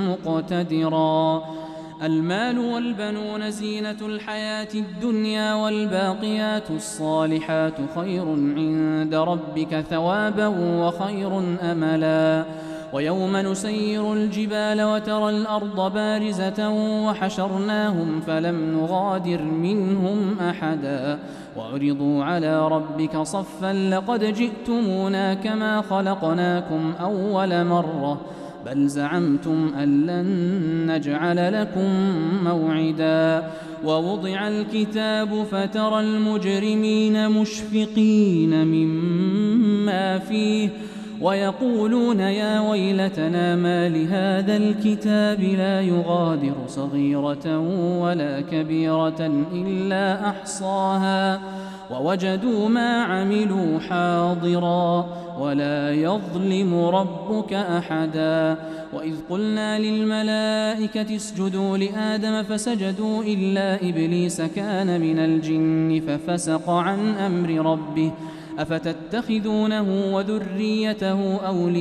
Speaker 2: مقتدرا. المال والبنون زينة الحياة الدنيا والباقيات الصالحات خير عند ربك ثوابا وخير أملا. ويوم نسير الجبال وترى الأرض بارزة وحشرناهم فلم نغادر منهم أحدا وعرضوا على ربك صفا لقد جئتمونا كما خلقناكم أول مرة بل زعمتم أن لن نجعل لكم موعدا. ووضع الكتاب فترى المجرمين مشفقين مما فيه ويقولون يا ويلتنا ما لهذا الكتاب لا يغادر صغيرة ولا كبيرة إلا أحصاها ووجدوا ما عملوا حاضرا ولا يظلم ربك أحدا. وإذ قلنا للملائكة اسجدوا لآدم فسجدوا إلا إبليس كان من الجن ففسق عن أمر ربه أفتتخذونه وذريته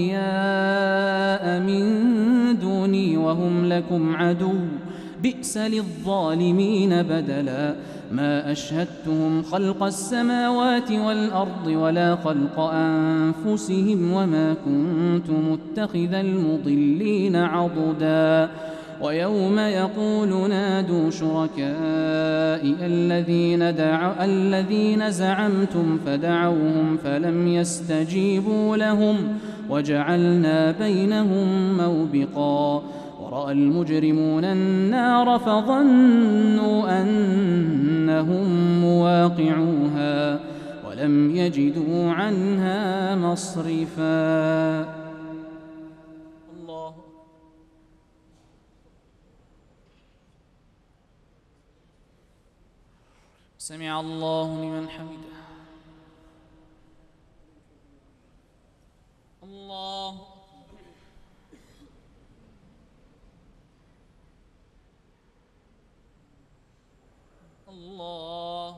Speaker 2: أولياء من دوني وهم لكم عدو بئس للظالمين بدلا. ما أشهدتهم خلق السماوات والأرض ولا خلق أنفسهم وما كنت متخذ المضلين عضدا. ويوم يقول نادوا شركائي الذين, دعوا الذين زعمتم فدعوهم فلم يستجيبوا لهم وجعلنا بينهم موبقا. ورأى المجرمون النار فظنوا أنهم مواقعوها ولم يجدوا عنها مصرفا. الله سمع الله لمن حمده. الله الله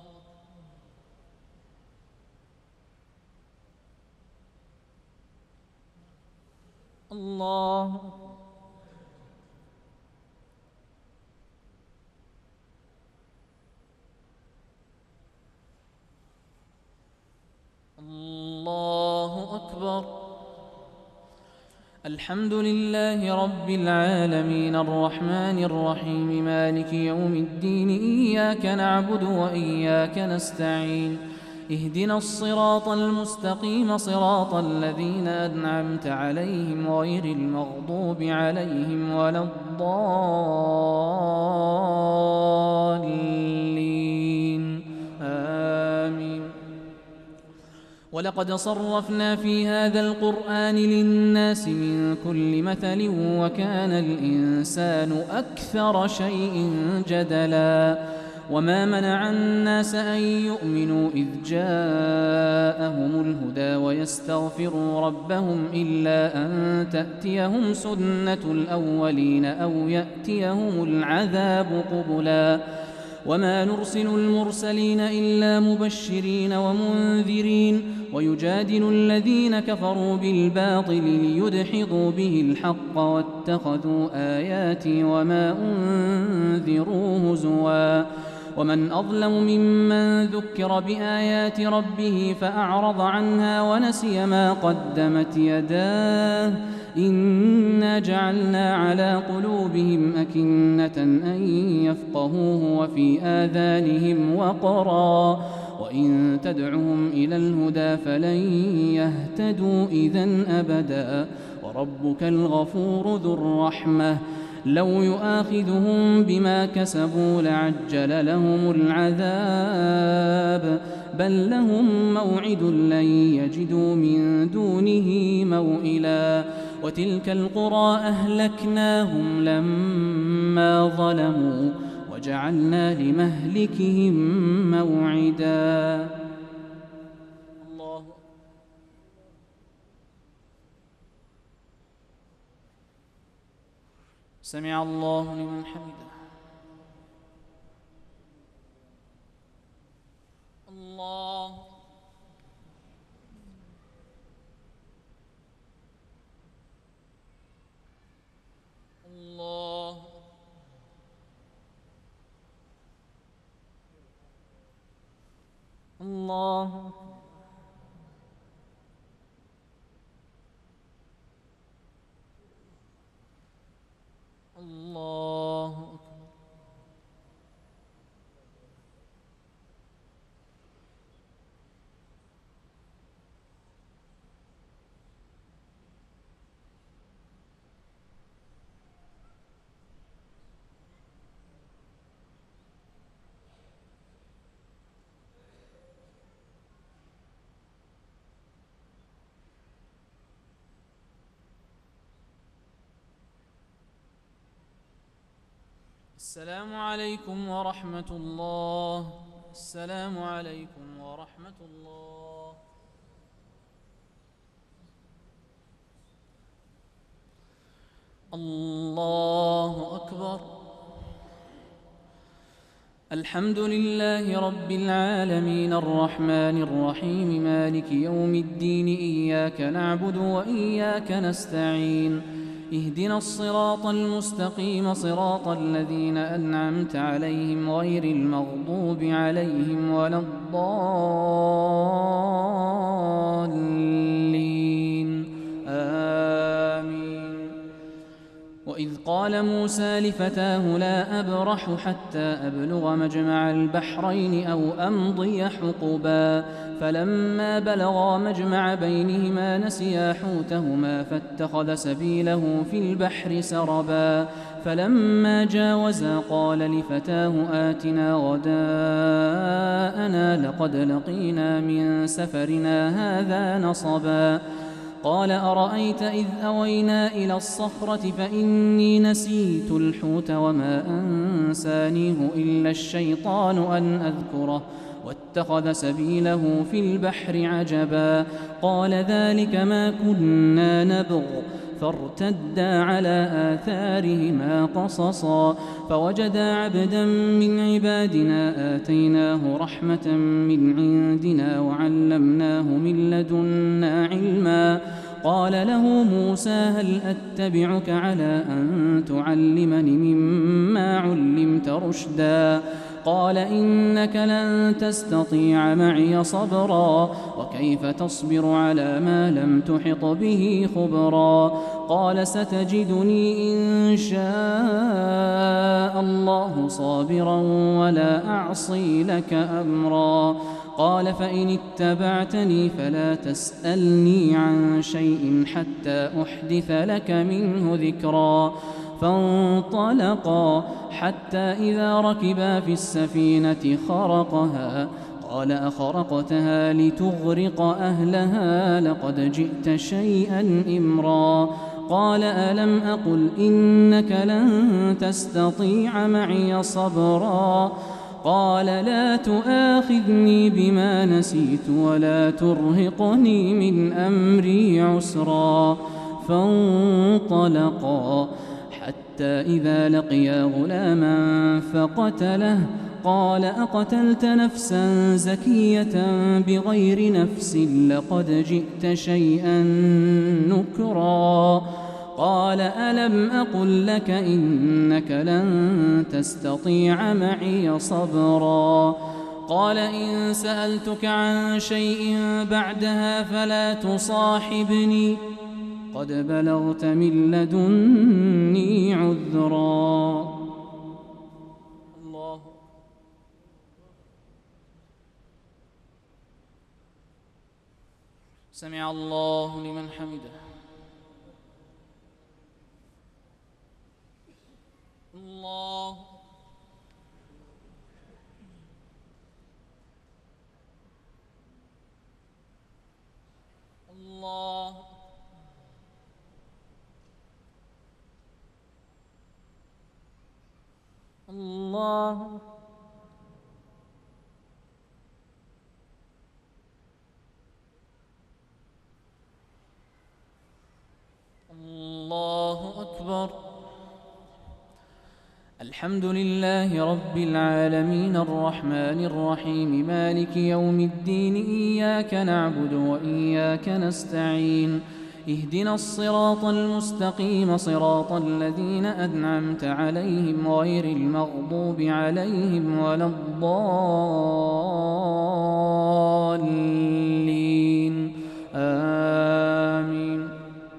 Speaker 2: الله الله أكبر. الحمد لله رب العالمين الرحمن الرحيم مالك يوم الدين إياك نعبد وإياك نستعين اهدنا الصراط المستقيم صراط الذين أنعمت عليهم غير المغضوب عليهم ولا الضالين آمين. ولقد صرفنا في هذا القرآن للناس من كل مثل وكان الإنسان أكثر شيء جدلا وما منع الناس أن يؤمنوا إذ جاءهم الهدى ويستغفروا ربهم إلا أن تأتيهم سنة الأولين أو يأتيهم العذاب قبلا وما نرسل المرسلين إلا مبشرين ومنذرين ويجادل الذين كفروا بالباطل ليدحضوا به الحق واتخذوا آياتي وما أنذروا هزوا ومن أظلم ممن ذكر بآيات ربه فأعرض عنها ونسي ما قدمت يداه إنا جعلنا على قلوبهم أكنة أن يفقهوه وفي آذانهم وقرا وإن تدعهم إلى الهدى فلن يهتدوا إذن أبدا وربك الغفور ذو الرحمة لو يؤاخذهم بما كسبوا لعجل لهم العذاب بل لهم موعد لن يجدوا من دونه موئلا وتلك القرى أهلكناهم لما ظلموا وجعلنا لمهلكهم موعدا. الله سمع الله لمن حمده. الله الله الله الله أكبر. السلام عليكم ورحمة الله. السلام عليكم ورحمة الله. الله أكبر. الحمد لله رب العالمين الرحمن الرحيم مالك يوم الدين إياك نعبد وإياك نستعين اهدنا الصراط المستقيم صراط الذين أنعمت عليهم غير المغضوب عليهم ولا الضالين آمين. وإذ قال موسى لفتاه لا أبرح حتى أبلغ مجمع البحرين أو أمضي حقبا فلما بلغا مجمع بينهما نسيا حوتهما فاتخذ سبيله في البحر سربا فلما جاوزا قال لفتاه آتنا غداءنا لقد لقينا من سفرنا هذا نصبا قال أرأيت إذ أوينا إلى الصخرة فإني نسيت الحوت وما أنسانيه إلا الشيطان أن أذكره واتخذ سبيله في البحر عجبا قال ذلك ما كنا نبغ فارتدا على آثارهما قصصا فوجدا عبدا من عبادنا آتيناه رحمة من عندنا وعلمناه من لدنا علما قال له موسى هل أتبعك على أن تعلمني مما علمت رشدا قال إنك لن تستطيع معي صبرا وكيف تصبر على ما لم تحط به خبرا قال ستجدني إن شاء الله صابرا ولا أعصي لك أمرا قال فإن اتبعتني فلا تسألني عن شيء حتى أحدث لك منه ذكرا فانطلقا حتى إذا ركبا في السفينة خرقها قال أخرقتها لتغرق أهلها لقد جئت شيئا إمرا قال ألم أقل إنك لن تستطيع معي صبرا قال لا تؤاخذني بما نسيت ولا ترهقني من أمري عسرا فانطلقا حتى إذا لقيا غلاما فقتله قال أقتلت نفسا زكية بغير نفس لقد جئت شيئا نكرا قال ألم أقل لك إنك لن تستطيع معي صبرا قال إن سألتك عن شيء بعدها فلا تصاحبني قد بلغت من لدني عذرا الله سمع الله لمن حمده الله الله الله الله أكبر الحمد لله رب العالمين الرحمن الرحيم مالك يوم الدين إياك نعبد وإياك نستعين اهدنا الصراط المستقيم صراط الذين أنعمت عليهم غير المغضوب عليهم ولا الضالين آمين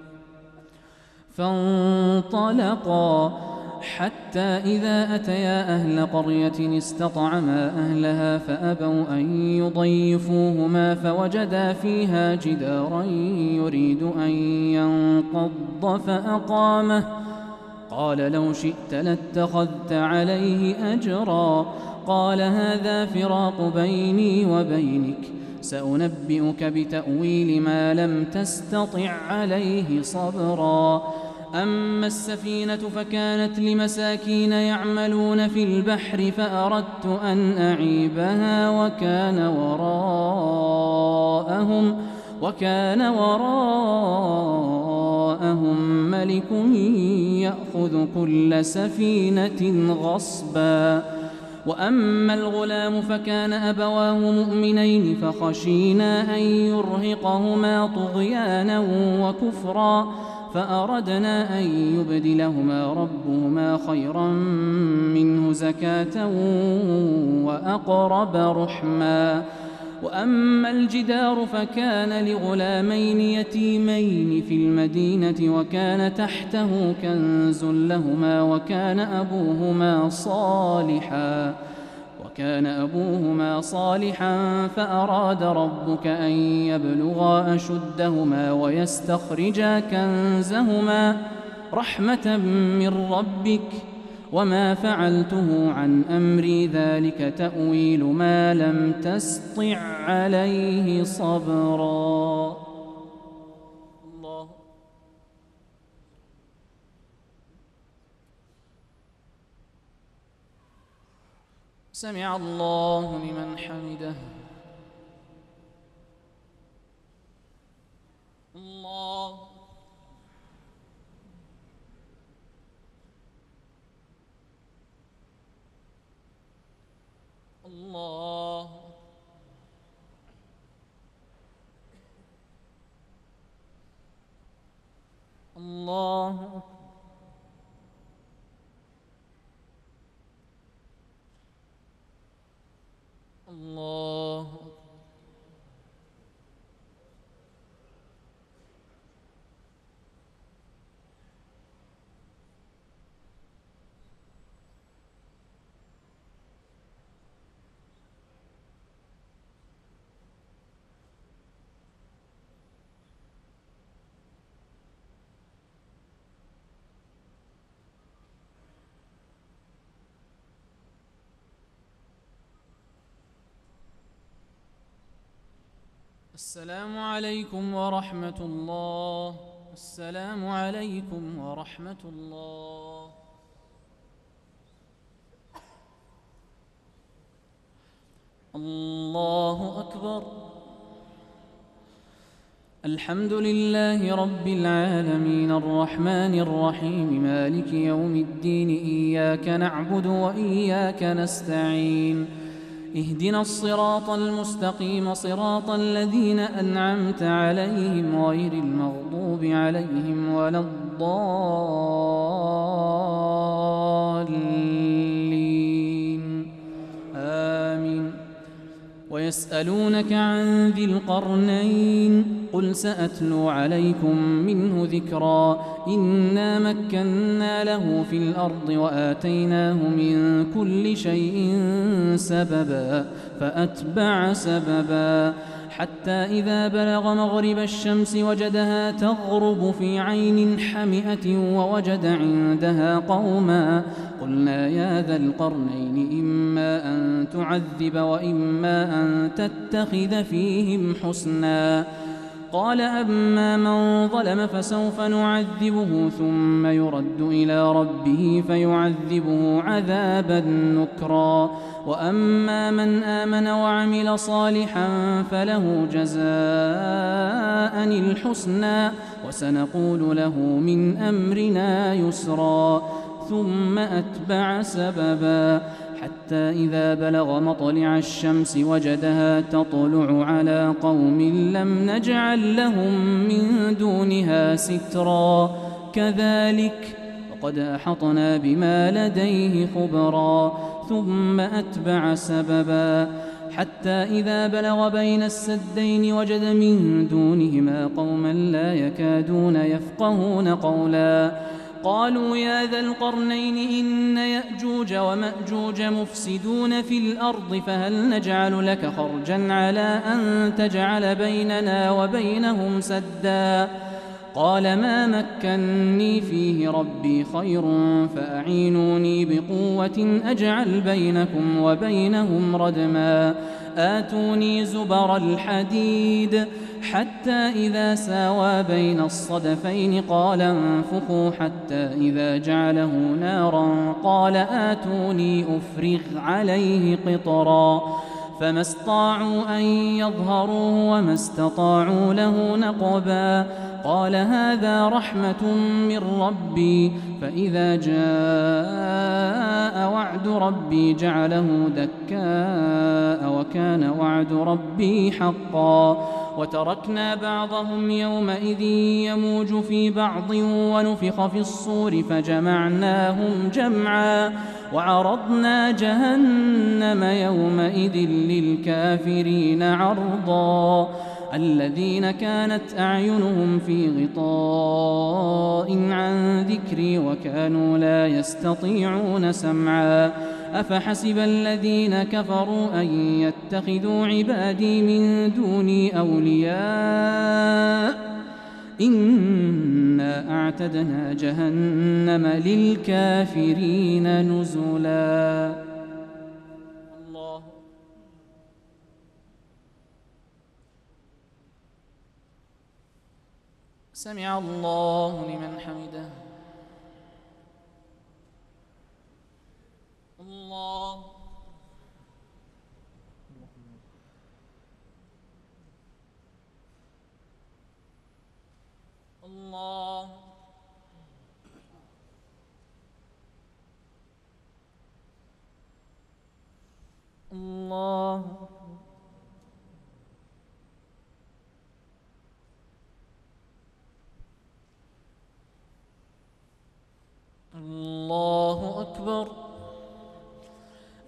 Speaker 2: فانطلقا حتى إذا أتيا أهل قرية استطعما أهلها فأبوا أن يضيفوهما فوجدا فيها جدارا يريد أن ينقض فأقامه قال لو شئت لاتخذت عليه أجرا قال هذا فراق بيني وبينك سأنبئك بتأويل ما لم تستطع عليه صبرا أما السفينة فكانت لمساكين يعملون في البحر فأردت أن أعيبها وكان وراءهم وكان وراءهم ملك يأخذ كل سفينة غصبا وأما الغلام فكان أبواه مؤمنين فخشينا أن يرهقهما طغيانا وكفرا فأردنا أن يبدلهما ربهما خيرا منه زكاة وأقرب رحما وأما الجدار فكان لغلامين يتيمين في المدينة وكان تحته كنز لهما وكان أبوهما صالحا وكان أبوهما صالحا فأراد ربك أن يبلغا أشدهما ويستخرجا كنزهما رحمة من ربك وما فعلته عن أمري ذلك تأويل ما لم تسطع عليه صبرا سمع الله لمن حمده. الله الله الله الله السلام عليكم ورحمة الله. السلام عليكم ورحمة الله. الله أكبر. الحمد لله رب العالمين الرحمن الرحيم مالك يوم الدين إياك نعبد وإياك نستعين اهدنا الصراط المستقيم صراط الذين أنعمت عليهم غير المغضوب عليهم ولا الضالين آمين. ويسألونك عن ذي القرنين قل سأتلو عليكم منه ذكرا إنا مكنا له في الأرض وآتيناه من كل شيء سببا فأتبع سببا حتى إذا بلغ مغرب الشمس وجدها تغرب في عين حمئة ووجد عندها قوما قلنا يا ذا القرنين إما أن تعذب وإما أن تتخذ فيهم حسنا قال أما من ظلم فسوف نعذبه ثم يرد إلى ربه فيعذبه عذابا نكرا وأما من آمن وعمل صالحا فله جزاء الحسنى وسنقول له من أمرنا يسرا ثم أتبع سببا حتى إذا بلغ مطلع الشمس وجدها تطلع على قوم لم نجعل لهم من دونها سترا كذلك وقد أحطنا بما لديه خبرا ثم أتبع سببا حتى إذا بلغ بين السدين وجد من دونهما قوما لا يكادون يفقهون قولا قالوا يا ذا القرنين إن يأجوج ومأجوج مفسدون في الأرض فهل نجعل لك خرجا على أن تجعل بيننا وبينهم سدا قال ما مكني فيه ربي خير فأعينوني بقوة أجعل بينكم وبينهم ردما آتوني زبر الحديد حتى إذا ساوى بين الصدفين قال انفخوا حتى إذا جعله نارا قال آتوني أفرغ عليه قطرا فما استطاعوا أن يظهروه وما استطاعوا له نقبا قال هذا رحمة من ربي فإذا جاء وعد ربي جعله دكاء وكان وعد ربي حقا وتركنا بعضهم يومئذ يموج في بعض ونفخ في الصور فجمعناهم جمعا وعرضنا جهنم يومئذ للكافرين عرضا الذين كانت أعينهم في غطاء عن ذكري وكانوا لا يستطيعون سمعا أفحسب الذين كفروا أن يتخذوا عبادي من دوني أولياء إنا أعتدنا جهنم للكافرين نزلا. الله سمع الله لمن حمده. الله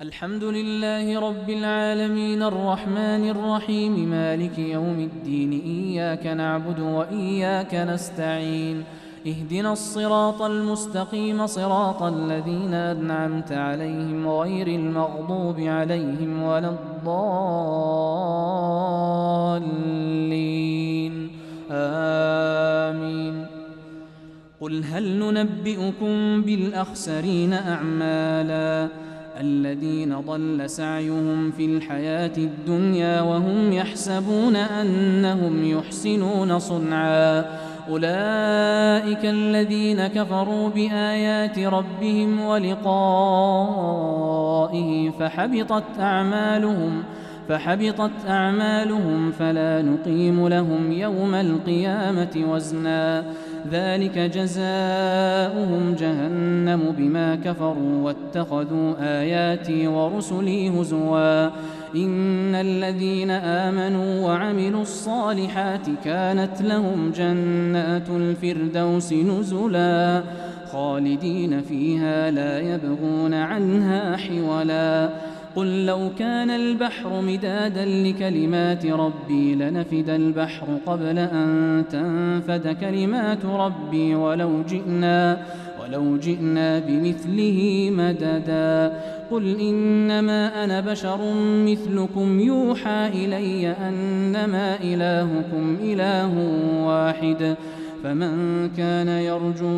Speaker 2: الحمد لله رب العالمين الرحمن الرحيم مالك يوم الدين إياك نعبد وإياك نستعين اهدنا الصراط المستقيم صراط الذين أنعمت عليهم غير المغضوب عليهم ولا الضالين آمين. قل هل ننبئكم بالأخسرين أعمالا الذين ضل سعيهم في الحياة الدنيا وهم يحسبون أنهم يحسنون صنعا أولئك الذين كفروا بآيات ربهم ولقائه فحبطت أعمالهم فحبطت أعمالهم فلا نقيم لهم يوم القيامة وزنا ذلك جزاؤهم جهنم بما كفروا واتخذوا آياتي ورسلي هزوا إن الذين آمنوا وعملوا الصالحات كانت لهم جنات الفردوس نزلا خالدين فيها لا يبغون عنها حولا قل لو كان البحر مدادا لكلمات ربي لنفد البحر قبل أن تنفد كلمات ربي ولو جئنا ولو جئنا بمثله مددا قل إنما أنا بشر مثلكم يوحى إلي أنما إلهكم إله واحد فمن كان يرجو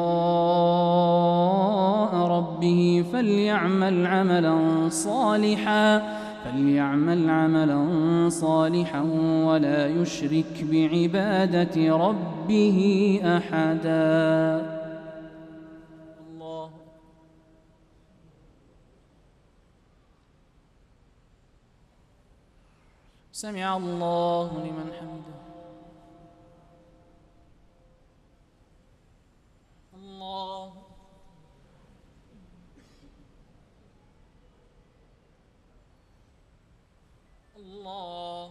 Speaker 2: لقاء ربه فليعمل عملا صالحا فليعمل عملا صالحا ولا يشرك بعبادة ربه أحدا. الله سمع الله لمن حمده. الله الله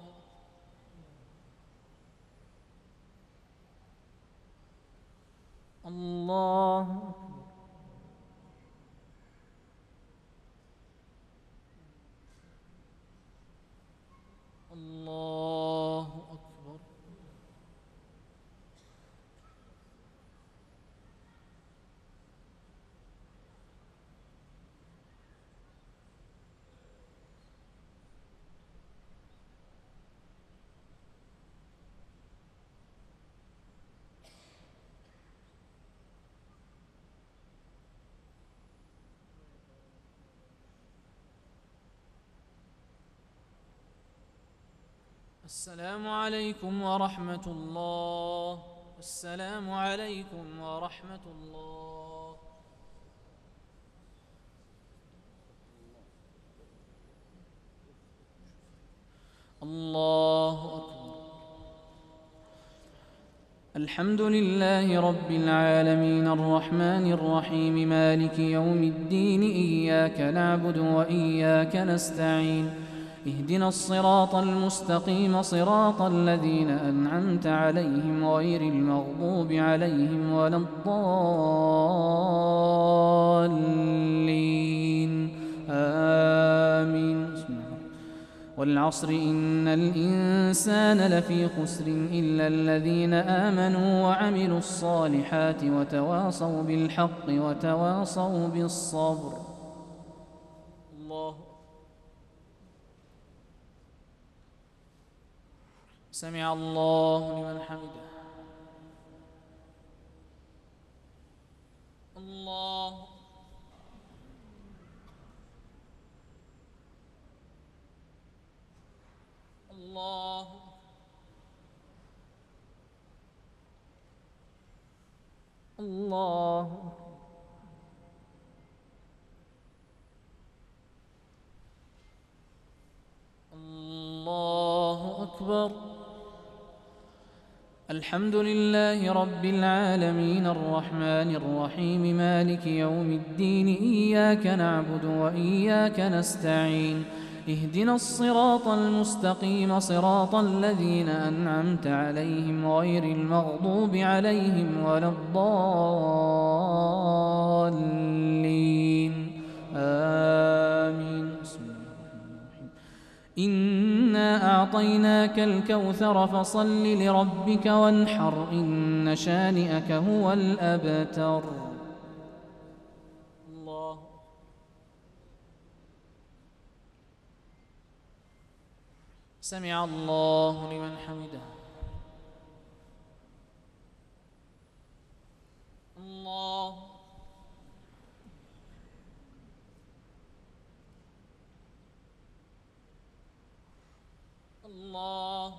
Speaker 2: الله الله أكبر. السلام عليكم ورحمة الله. السلام عليكم ورحمة الله. الله أكبر. الحمد لله رب العالمين الرحمن الرحيم مالك يوم الدين إياك نعبد وإياك نستعين اهدنا الصراط المستقيم صراط الذين أنعمت عليهم غير المغضوب عليهم ولا الضالين آمين. والعصر إن الإنسان لفي خسر إلا الذين آمنوا وعملوا الصالحات وتواصوا بالحق وتواصوا بالصبر. الله سمع الله لمن حمده. الله الله الله الله أكبر. الحمد لله رب العالمين الرحمن الرحيم مالك يوم الدين إياك نعبد وإياك نستعين اهدنا الصراط المستقيم صراط الذين أنعمت عليهم غير المغضوب عليهم ولا الضالين آمين. إنا أعطيناك الكوثر فصل لربك وانحر إن شانئك هو الأبتر. الله سمع الله لمن حمده. الله الله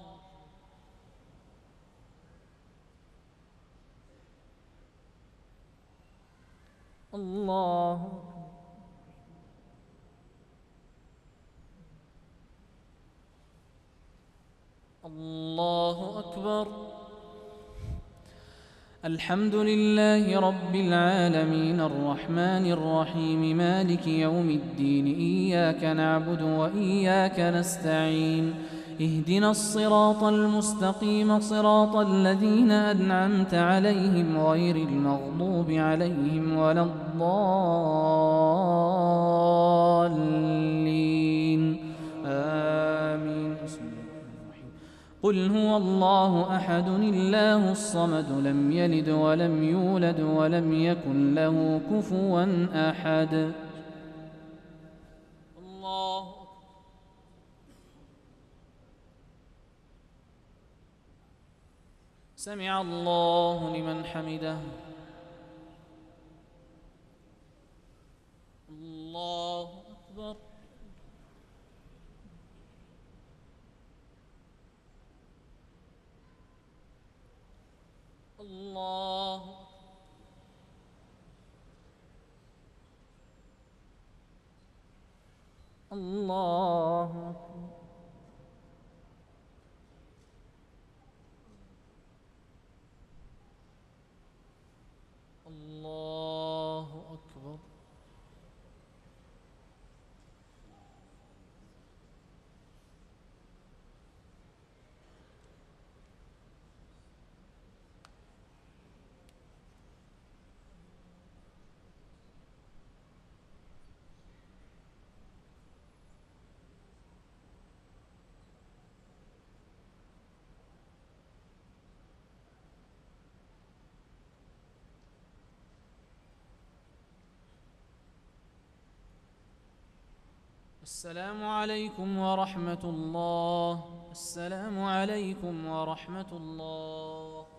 Speaker 2: الله الله أكبر. الحمد لله رب العالمين الرحمن الرحيم مالك يوم الدين إياك نعبد وإياك نستعين اهدنا الصراط المستقيم صراط الذين أنعمت عليهم غير المغضوب عليهم ولا الضالين آمين. قل هو الله أحد الله الصمد لم يلد ولم يولد ولم يكن له كفوا أحد. الله سمع الله لمن حمده. الله أكبر. الله الله الله أكبر. السلام عليكم ورحمة الله. السلام عليكم ورحمة الله.